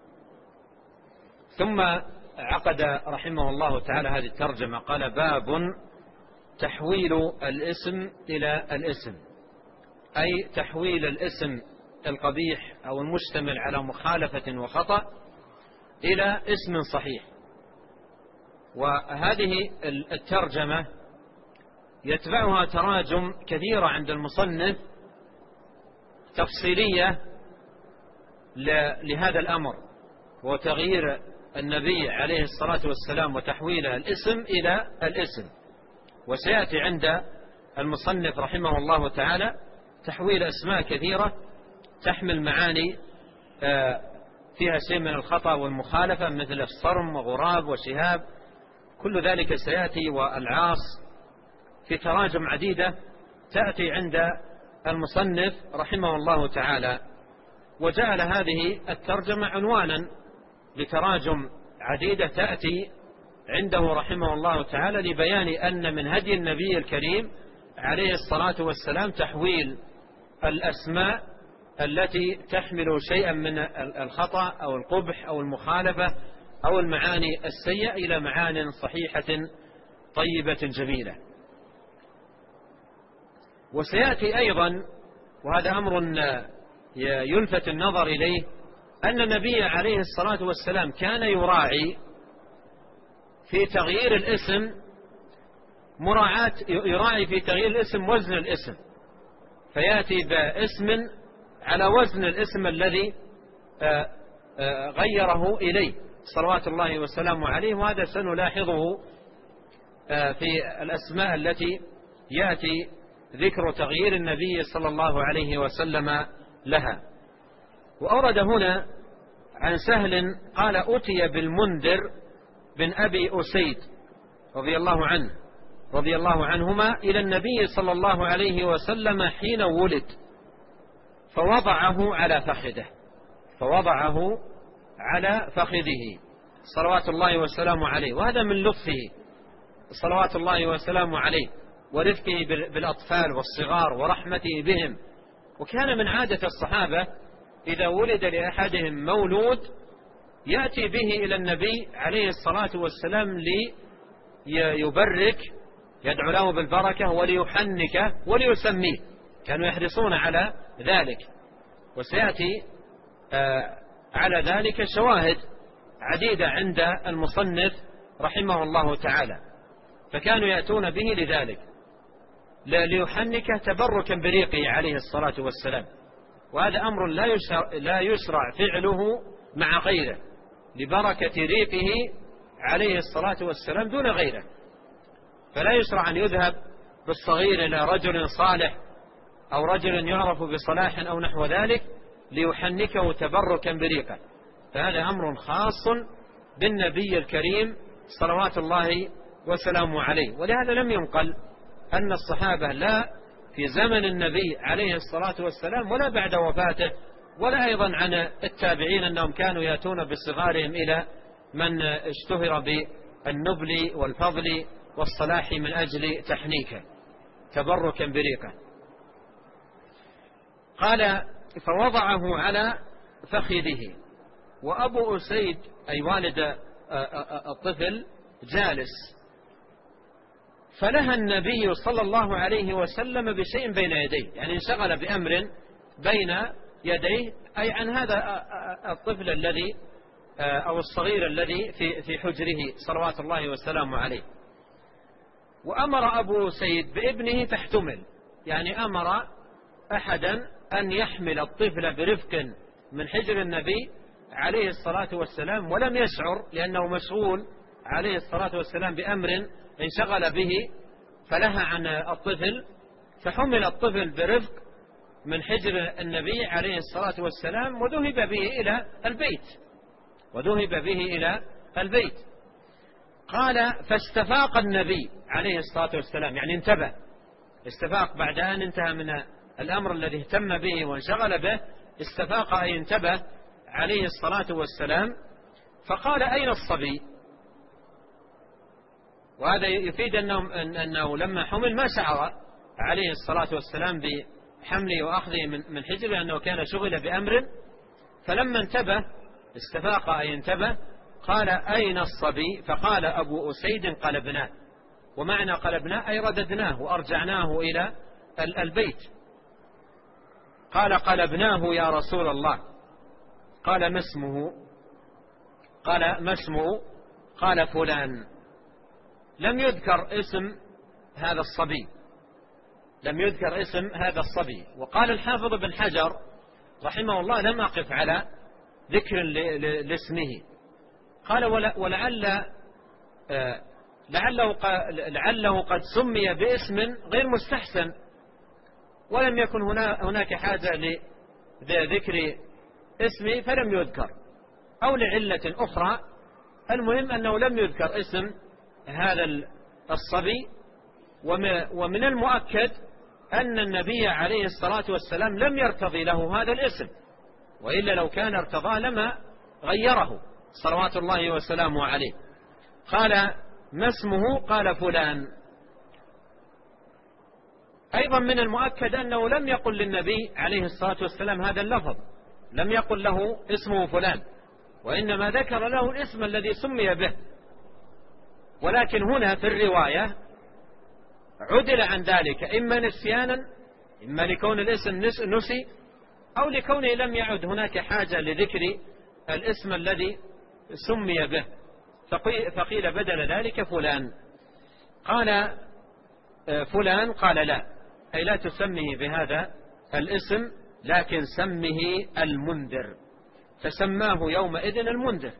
ثم عقد رحمه الله تعالى هذه الترجمة، قال: باب تحويل الاسم إلى الاسم، أي تحويل الاسم القبيح أو المشتمل على مخالفة وخطأ إلى اسم صحيح. وهذه الترجمة يتبعها تراجم كثيرة عند المصنف تفصيلية لهذا الأمر، وتغيير النبي عليه الصلاة والسلام وتحويل الاسم إلى الاسم. وسيأتي عند المصنف رحمه الله تعالى تحويل أسماء كثيرة تحمل معاني فيها شيء من الخطأ والمخالفة، مثل الصرم وغراب وشهاب، كل ذلك سيأتي، والعاص، في تراجم عديدة تأتي عند المصنف رحمه الله تعالى. وجعل هذه الترجمة عنوانا لتراجم عديدة تأتي عنده رحمه الله تعالى، لبيان أن من هدي النبي الكريم عليه الصلاة والسلام تحويل الأسماء التي تحمل شيئا من الخطأ أو القبح أو المخالفة أو المعاني السيئة إلى معان صحيحة طيبة جميلة. وسيأتي أيضا، وهذا أمر يلفت النظر إليه، أن النبي عليه الصلاة والسلام كان يراعي في تغيير الاسم يراعي في تغيير الاسم وزن الاسم، فيأتي باسم على وزن الاسم الذي غيره إليه صلوات الله وسلامه عليه. وهذا سنلاحظه في الأسماء التي يأتي ذكر تغيير النبي صلى الله عليه وسلم لها. وأورد هنا عن سهل قال: أتي بالمنذر بن أبي أسيد رضي الله عنهما إلى النبي صلى الله عليه وسلم حين ولد، فوضعه على فخذه صلوات الله وسلامه عليه. وهذا من لطفه صلوات الله وسلامه عليه ورفقه بالأطفال والصغار ورحمته بهم. وكان من عادة الصحابة إذا ولد لأحدهم مولود يأتي به إلى النبي عليه الصلاة والسلام ليبرك، يدعو له بالبركة وليحنك وليسميه، كانوا يحرصون على ذلك. وسيأتي على ذلك شواهد عديدة عند المصنف رحمه الله تعالى، فكانوا يأتون به لذلك ليحنك تبركا بريقه عليه الصلاة والسلام. وهذا أمر لا يشرع فعله مع غيره، لبركة ريقه عليه الصلاة والسلام دون غيره. فلا يشرع أن يذهب بالصغير إلى رجل صالح أو رجل يعرف بصلاح أو نحو ذلك ليحنكه تبركا بريقه، فهذا أمر خاص بالنبي الكريم صلوات الله وسلامه عليه. ولهذا لم ينقل أن الصحابة لا في زمن النبي عليه الصلاة والسلام ولا بعد وفاته ولا أيضا عن التابعين أنهم كانوا يأتون بصغارهم إلى من اشتهر بالنبل والفضل والصلاح من أجل تحنيكه تبركا بريقه. قال فوضعه على فخذه، وأبو أسيد أي والد الطفل جالس، فلها النبي صلى الله عليه وسلم بشيء بين يديه، يعني انشغل بأمر بين يديه، أي عن هذا الطفل الذي أو الصغير الذي في حجره صلوات الله وسلامه عليه. وأمر أبو سيد بابنه فاحتمل، يعني أمر أحدا أن يحمل الطفل برفق من حجر النبي عليه الصلاة والسلام، ولم يشعر لأنه مشغول عليه الصلاة والسلام بأمر انشغل به فلها عن الطفل، فحمل الطفل برفق من حجر النبي عليه الصلاة والسلام وذهب به إلى البيت. قال فاستفاق النبي عليه الصلاة والسلام، يعني انتبه، استفاق بعد أن انتهى من الأمر الذي اهتم به وانشغل به، استفاق أي انتبه عليه الصلاة والسلام، فقال أين الصبي؟ وهذا يفيد أنه لما حمل ما شعر عليه الصلاة والسلام بحمله وأخذه من حجره، أنه كان شغل بأمر، فلما انتبه استفاق أي انتبه قال أين الصبي؟ فقال أبو أسيد قلبناه، ومعنى قلبناه أي رددناه وأرجعناه إلى البيت. قال قلبناه يا رسول الله. قال ما اسمه؟ قال ما اسمه؟ قال فلان. لم يذكر اسم هذا الصبي. وقال الحافظ بن حجر رحمه الله لم أقف على ذكر لاسمه. قال لعله قد سمي باسم غير مستحسن ولم يكن هناك حاجة لذكر اسمه فلم يذكر، أو لعلة أخرى. المهم أنه لم يذكر اسم هذا الصبي. ومن المؤكد أن النبي عليه الصلاة والسلام لم يرتضي له هذا الاسم، وإلا لو كان ارتضاه لما غيره صلوات الله وسلامه عليه. قال ما اسمه؟ قال فلان. أيضا من المؤكد أنه لم يقل للنبي عليه الصلاة والسلام هذا اللفظ، لم يقل له اسمه فلان، وإنما ذكر له الاسم الذي سمي به. ولكن هنا في الرواية عدل عن ذلك، إما نسيانا، إما لكون الاسم نسي، أو لكونه لم يعد هناك حاجة لذكر الاسم الذي سمي به، فقيل بدل ذلك فلان. قال فلان، قال لا، أي لا تسميه بهذا الاسم، لكن سمه المنذر، فسماه يومئذ المنذر.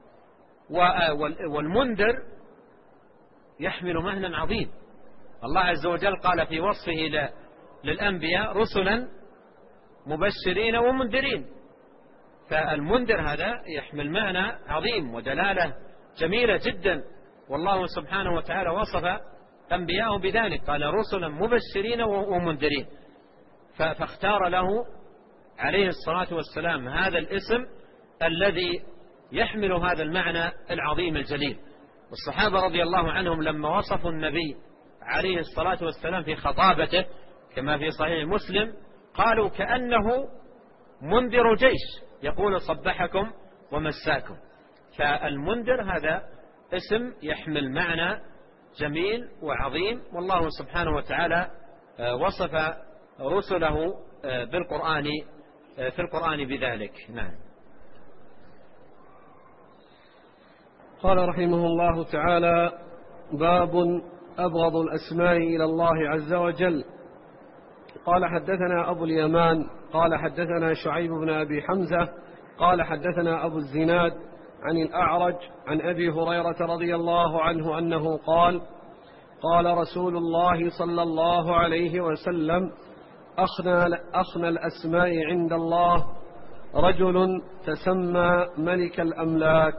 والمنذر يحمل معنى عظيم. الله عز وجل قال في وصفه للأنبياء رسلا مبشرين ومنذرين، فالمنذر هذا يحمل معنى عظيم ودلالة جميلة جدا، والله سبحانه وتعالى وصف أنبياءه بذلك، قال رسلا مبشرين ومنذرين، فاختار له عليه الصلاة والسلام هذا الاسم الذي يحمل هذا المعنى العظيم الجليل. والصحابة رضي الله عنهم لما وصفوا النبي عليه الصلاة والسلام في خطابته كما في صحيح مسلم قالوا كأنه منذر جيش يقول صبحكم ومساكم. فالمنذر هذا اسم يحمل معنى جميل وعظيم، والله سبحانه وتعالى وصف رسله في القرآن بذلك. نعم. قال رحمه الله تعالى: باب أبغض الأسماء إلى الله عز وجل. قال حدثنا أبو اليمان قال حدثنا شعيب بن أبي حمزة قال حدثنا أبو الزناد عن الأعرج عن أبي هريرة رضي الله عنه أنه قال قال رسول الله صلى الله عليه وسلم أخنى الأسماء عند الله رجل تسمى ملك الأملاك.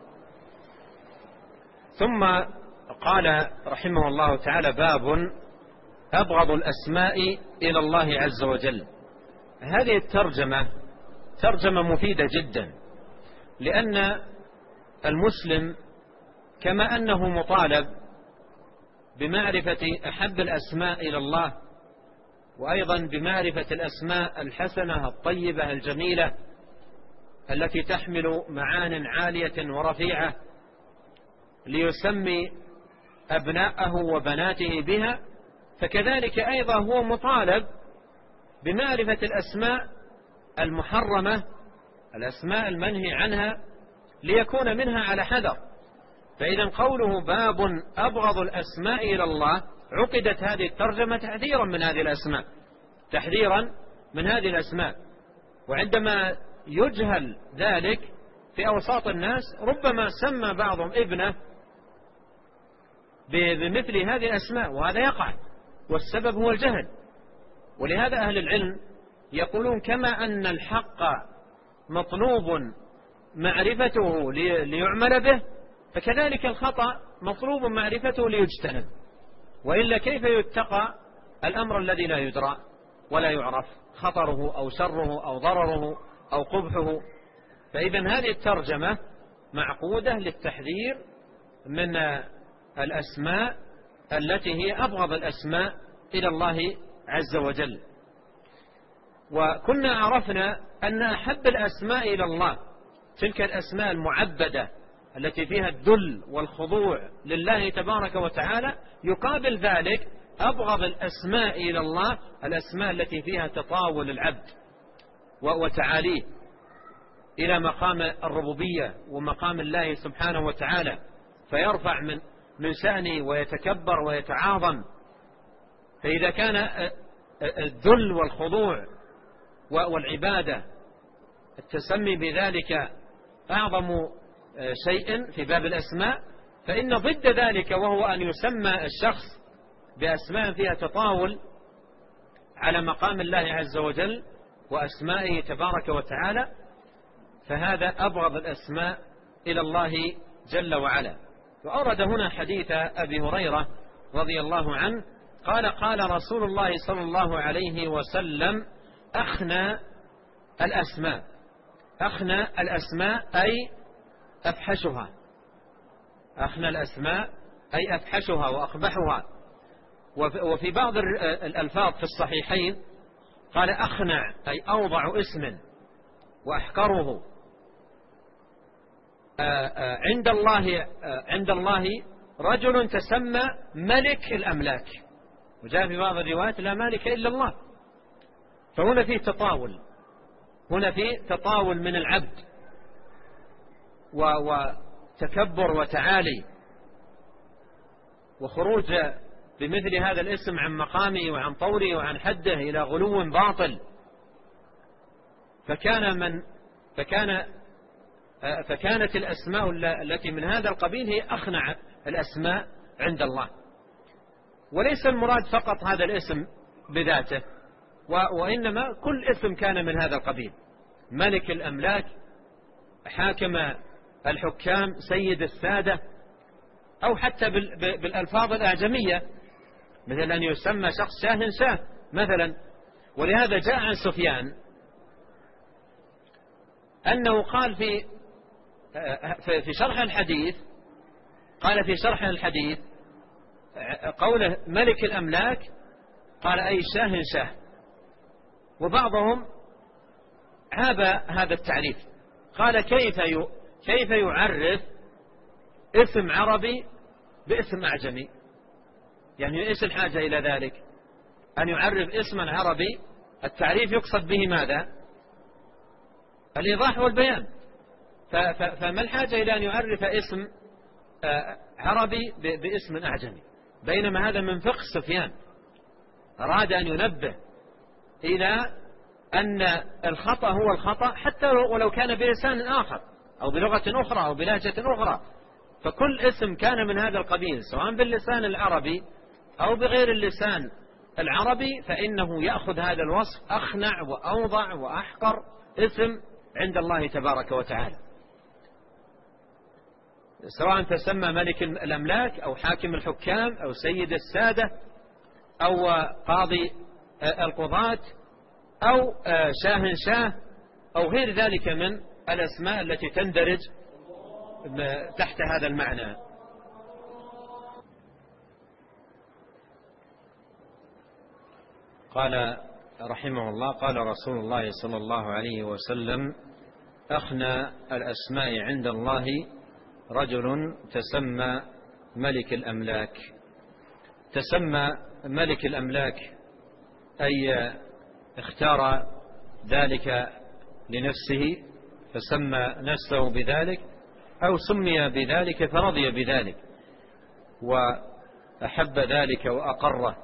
ثم قال رحمه الله تعالى: باب أبغض الأسماء إلى الله عز وجل. هذه الترجمة ترجمة مفيدة جدا، لأن المسلم كما أنه مطالب بمعرفة أحب الأسماء إلى الله، وأيضا بمعرفة الأسماء الحسنة الطيبة الجميلة التي تحمل معان عالية ورفيعة ليسمي أبناءه وبناته بها، فكذلك أيضا هو مطالب بمعرفة الأسماء المحرمة، الأسماء المنهي عنها، ليكون منها على حذر. فإذا قوله باب أبغض الأسماء إلى الله، عقدت هذه الترجمة تحذيرا من هذه الأسماء، تحذيرا من هذه الأسماء. وعندما يجهل ذلك في أوساط الناس ربما سمى بعضهم ابنه بمثل هذه الأسماء، وهذا يقع، والسبب هو الجهل. ولهذا أهل العلم يقولون كما أن الحق مطلوب معرفته ليعمل به، فكذلك الخطأ مطلوب معرفته ليجتنب، وإلا كيف يتقى الأمر الذي لا يدرى ولا يعرف خطره أو شره أو ضرره أو قبحه. فإذا هذه الترجمة معقودة للتحذير من الأسماء التي هي أبغض الأسماء إلى الله عز وجل. وكنا عرفنا أن أحب الأسماء إلى الله تلك الأسماء المعبدة التي فيها الذل والخضوع لله تبارك وتعالى، يقابل ذلك أبغض الأسماء إلى الله الأسماء التي فيها تطاول العبد وتعاليه إلى مقام الربوبية ومقام الله سبحانه وتعالى، فيرفع من شأنه ويتكبر ويتعاظم. فإذا كان الذل والخضوع والعبادة التسمي بذلك أعظم شيء في باب الأسماء، فإن ضد ذلك وهو أن يسمى الشخص بأسماء فيها تطاول على مقام الله عز وجل وأسمائه تبارك وتعالى، فهذا أبغض الأسماء إلى الله جل وعلا. وأورد هنا حديث أبي هريرة رضي الله عنه قال قال رسول الله صلى الله عليه وسلم: أخنى الأسماء. أخنى الأسماء أي أفحشها، أخنى الأسماء أي أفحشها وأقبحها. وفي بعض الألفاظ في الصحيحين قال أخنع أي أوضع اسم وأحقره. عند الله رجل تسمى ملك الأملاك، وجاء في بعض الروايات لا مالك إلا الله. فهنا فيه تطاول، هنا فيه تطاول من العبد وتكبر وتعالي وخروج بمثل هذا الاسم عن مقامه وعن طوره وعن حده إلى غلو باطل. فكانت الأسماء التي من هذا القبيل هي أخنع الأسماء عند الله. وليس المراد فقط هذا الاسم بذاته، وإنما كل اسم كان من هذا القبيل: ملك الأملاك، حاكم الحكام، سيد السادة، أو حتى بالألفاظ الأعجمية مثل أن يسمى شخص شاه مثلا. ولهذا جاء عن سفيان أنه قال في شرح الحديث، قال في شرح الحديث قوله ملك الأملاك قال أي شاه. وبعضهم عاب هذا التعريف، قال كيف يعرف اسم عربي باسم أعجمي؟ يعني إيش الحاجة إلى ذلك أن يعرف اسما عربي؟ التعريف يقصد به ماذا؟ الإيضاح والبيان. فما الحاجة إلى أن يعرف اسم عربي باسم أعجمي؟ بينما هذا من فقه سفيان، أراد أن ينبه إلى أن الخطأ هو الخطأ حتى ولو كان بلسان آخر، أو بلغة أخرى أو بلهجة أخرى. فكل اسم كان من هذا القبيل سواء باللسان العربي أو بغير اللسان العربي فإنه يأخذ هذا الوصف أخنع وأوضع وأحقر اسم عند الله تبارك وتعالى، سواء تسمى ملك الأملاك أو حاكم الحكام أو سيد السادة أو قاضي القضاة أو شاه أو غير ذلك من الأسماء التي تندرج تحت هذا المعنى. قال رحمه الله: قال رسول الله صلى الله عليه وسلم: أخنى الأسماء عند الله رجل تسمى ملك الأملاك. تسمى ملك الأملاك أي اختار ذلك لنفسه فسمى نفسه بذلك، أو سمي بذلك فرضي بذلك وأحب ذلك وأقره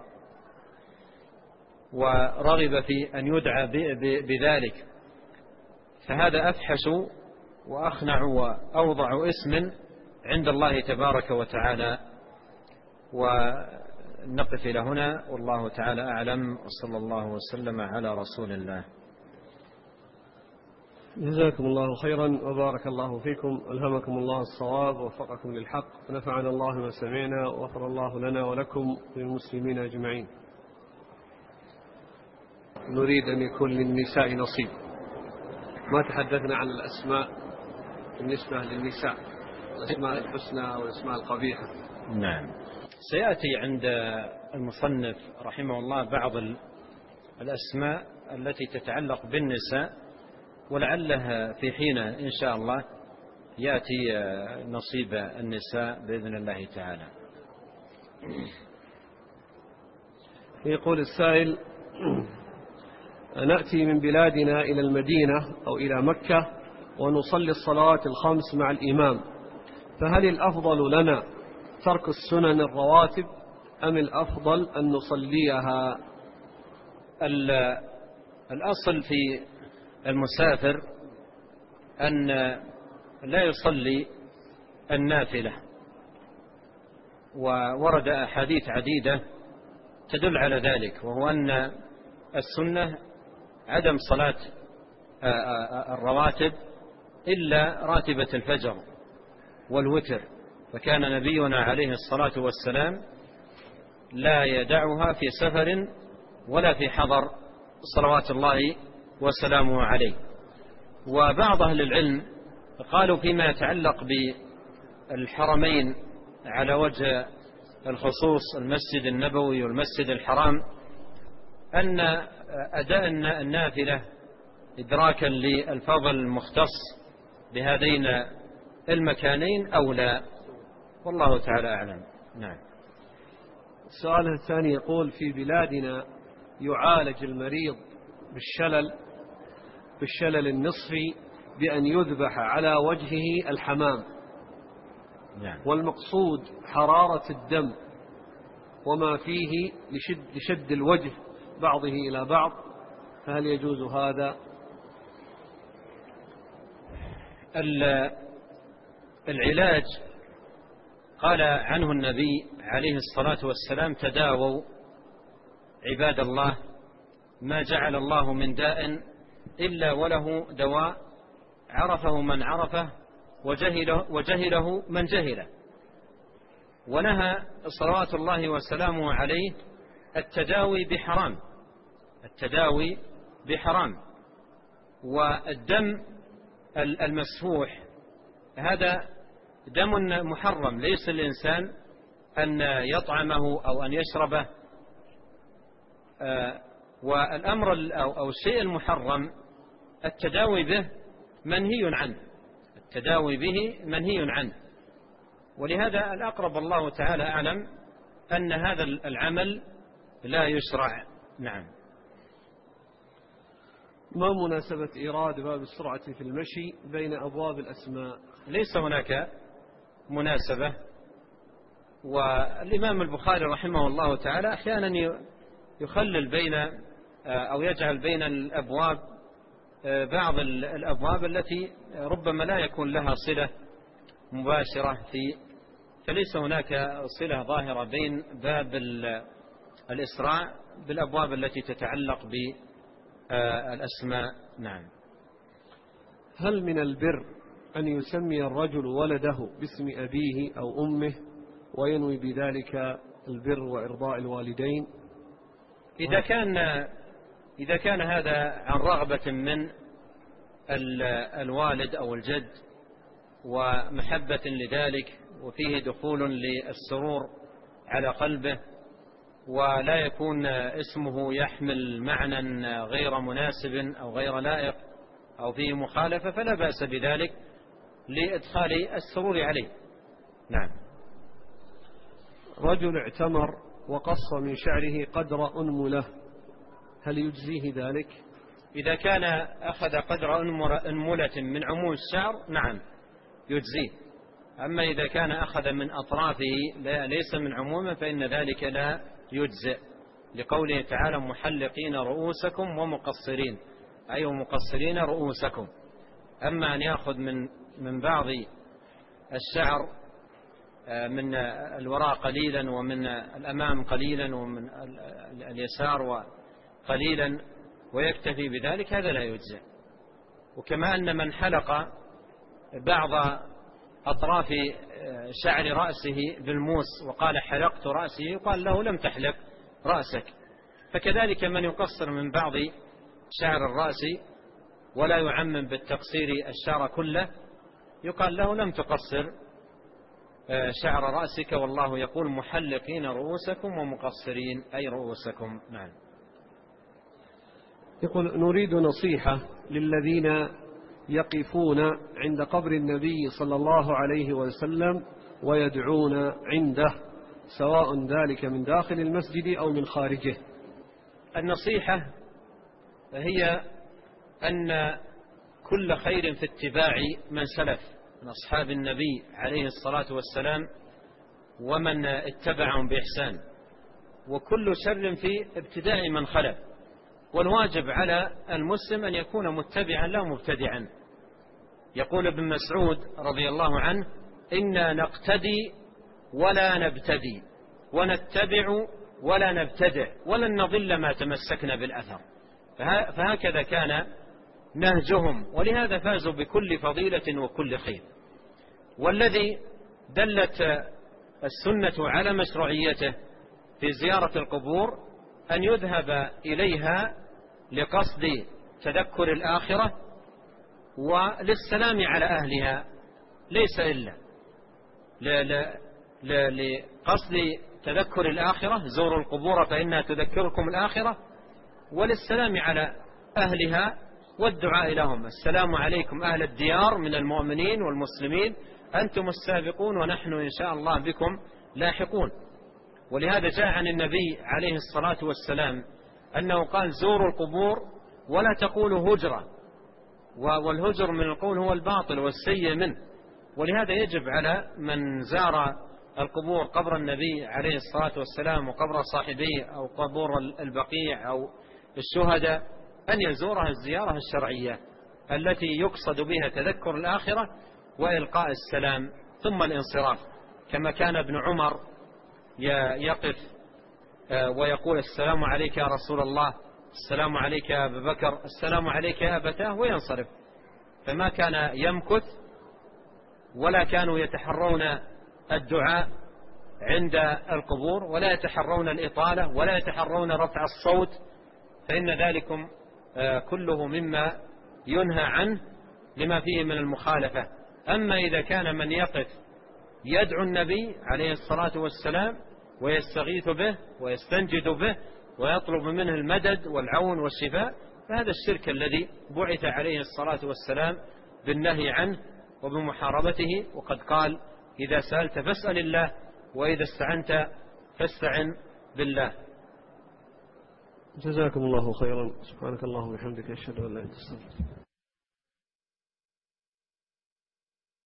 ورغب في أن يدعى بذلك، فهذا أفحش وأخنع وأوضع اسم عند الله تبارك وتعالى. ونقف إلى هنا والله تعالى أعلم، وصلى الله وسلم على رسول الله. جزاكم الله خيرا وبارك الله فيكم، ألهمكم الله الصواب ووفقكم للحق، ونفعنا الله ما سمعنا وغفر الله لنا ولكم وللمسلمين أجمعين. نريد أن يكون للنساء نصيب. ما تحدثنا عن الأسماء بالنسبة للنساء، الأسماء الحسنى والأسماء القبيحة. نعم، سيأتي عند المصنف رحمه الله بعض الأسماء التي تتعلق بالنساء، ولعلها في حين إن شاء الله يأتي نصيب النساء بإذن الله تعالى. يقول السائل: نأتي من بلادنا إلى المدينة أو إلى مكة ونصلي الصلوات الخمس مع الإمام، فهل الأفضل لنا ترك السنن الرواتب أم الأفضل أن نصليها؟ الأصل في المسافر أن لا يصلي النافلة، وورد أحاديث عديدة تدل على ذلك، وهو أن السنة عدم صلاة الرواتب إلا راتبة الفجر والوتر، فكان نبينا عليه الصلاة والسلام لا يدعها في سفر ولا في حضر صلوات الله وسلامه عليه. وبعض أهل العلم قالوا فيما يتعلق بالحرمين على وجه الخصوص المسجد النبوي والمسجد الحرام أن أداء النافلة إدراكا للفضل المختص بهذين المكانين أولى، والله تعالى أعلم. نعم. السؤال الثاني يقول: في بلادنا يعالج المريض بالشلل النصفي بأن يذبح على وجهه الحمام. نعم. والمقصود حرارة الدم وما فيه لشد الوجه بعضه إلى بعض، فهل يجوز هذا؟ العلاج قال عنه النبي عليه الصلاة والسلام: تداووا عباد الله ما جعل الله من داء إلا وله دواء، عرفه من عرفه وجهله من جهله. ونهى صلوات الله وسلامه عليه التداوي بحرام. والدم المسفوح هذا دم محرم، ليس الإنسان أن يطعمه أو أن يشربه. والأمر أو الشيء المحرم التداوي به منهي عنه. ولهذا الأقرب الله تعالى أعلم أن هذا العمل لا يشرع. نعم. ما مناسبة إيراد باب السرعة في المشي بين أبواب الأسماء؟ ليس هناك مناسبة، والإمام البخاري رحمه الله تعالى أحيانا يخلل بين أو يجعل بين الأبواب بعض الأبواب التي ربما لا يكون لها صلة مباشرة فليس هناك صلة ظاهرة بين باب الإسراع بالأبواب التي تتعلق بالأسماء. نعم. هل من البر أن يسمي الرجل ولده باسم أبيه أو أمه وينوي بذلك البر وإرضاء الوالدين؟ إذا كان هذا عن رغبة من الوالد أو الجد ومحبة لذلك وفيه دخول للسرور على قلبه ولا يكون اسمه يحمل معنى غير مناسب أو غير لائق أو فيه مخالفة فلا بأس بذلك لإدخال السرور عليه. نعم. رجل اعتمر وقص من شعره قدر أنملة هل يجزيه ذلك؟ إذا كان أخذ قدر أنملة من عموم الشعر نعم يجزيه. أما إذا كان أخذ من أطرافه ليس من عمومه فإن ذلك لا يجزئ لقوله تعالى محلقين رؤوسكم ومقصرين أي مقصرين رؤوسكم. أما أن يأخذ من بعض الشعر من الوراء قليلا ومن الأمام قليلا ومن اليسار قليلا ويكتفي بذلك هذا لا يجزئ. وكما أن من حلق بعض أطراف شعر رأسه بالموس وقال حلقت رأسه يقال له لم تحلق رأسك. فكذلك من يقصر من بعض شعر الرأس ولا يعمم بالتقصير الشعر كله يقال له لم تقصر شعر رأسك والله يقول محلقين رؤوسكم ومقصرين أي رؤوسكم. نعم. يقول نريد نصيحة للذين يقفون عند قبر النبي صلى الله عليه وسلم ويدعون عنده سواء ذلك من داخل المسجد أو من خارجه. النصيحة هي أن كل خير في اتباع من سلف من أصحاب النبي عليه الصلاة والسلام ومن اتبعهم بإحسان وكل شر في ابتداء من خلف. والواجب على المسلم أن يكون متبعا لا مبتدعا. يقول ابن مسعود رضي الله عنه إنا نقتدي ولا نبتدي ونتبع ولا نبتدع ولن نضل ما تمسكنا بالأثر. فهكذا كان نهجهم ولهذا فازوا بكل فضيلة وكل خير. والذي دلت السنة على مشروعيته في زيارة القبور أن يذهب إليها لقصد تذكر الآخرة وللسلام على أهلها ليس إلا لقصد تذكر الآخرة زوروا القبور فإنها تذكركم الآخرة وللسلام على أهلها والدعاء لهم السلام عليكم أهل الديار من المؤمنين والمسلمين أنتم السابقون ونحن إن شاء الله بكم لاحقون. ولهذا جاء عن النبي عليه الصلاة والسلام أنه قال زوروا القبور ولا تقولوا هجرة والهجر من القول هو الباطل والسيء منه. ولهذا يجب على من زار القبور قبر النبي عليه الصلاة والسلام وقبر صاحبيه أو قبور البقيع أو الشهداء أن يزورها الزيارة الشرعية التي يقصد بها تذكر الآخرة وإلقاء السلام ثم الانصراف. كما كان ابن عمر يقف ويقول السلام عليك يا رسول الله السلام عليك يا أبا بكر السلام عليك يا أبتاه وينصرف. فما كان يمكث ولا كانوا يتحرون الدعاء عند القبور ولا يتحرون الإطالة ولا يتحرون رفع الصوت فإن ذلكم كله مما ينهى عنه لما فيه من المخالفة. أما إذا كان من يقف يدعو النبي عليه الصلاة والسلام ويستغيث به ويستنجد به ويطلب منه المدد والعون والشفاء فهذا الشرك الذي بعث عليه الصلاة والسلام بالنهي عنه وبمحاربته. وقد قال إذا سألت فاسأل الله وإذا استعنت فاستعن بالله. جزاكم الله خيرا. سبحانك اللهم وبحمدك أشهد أن لا إله إلا أنت.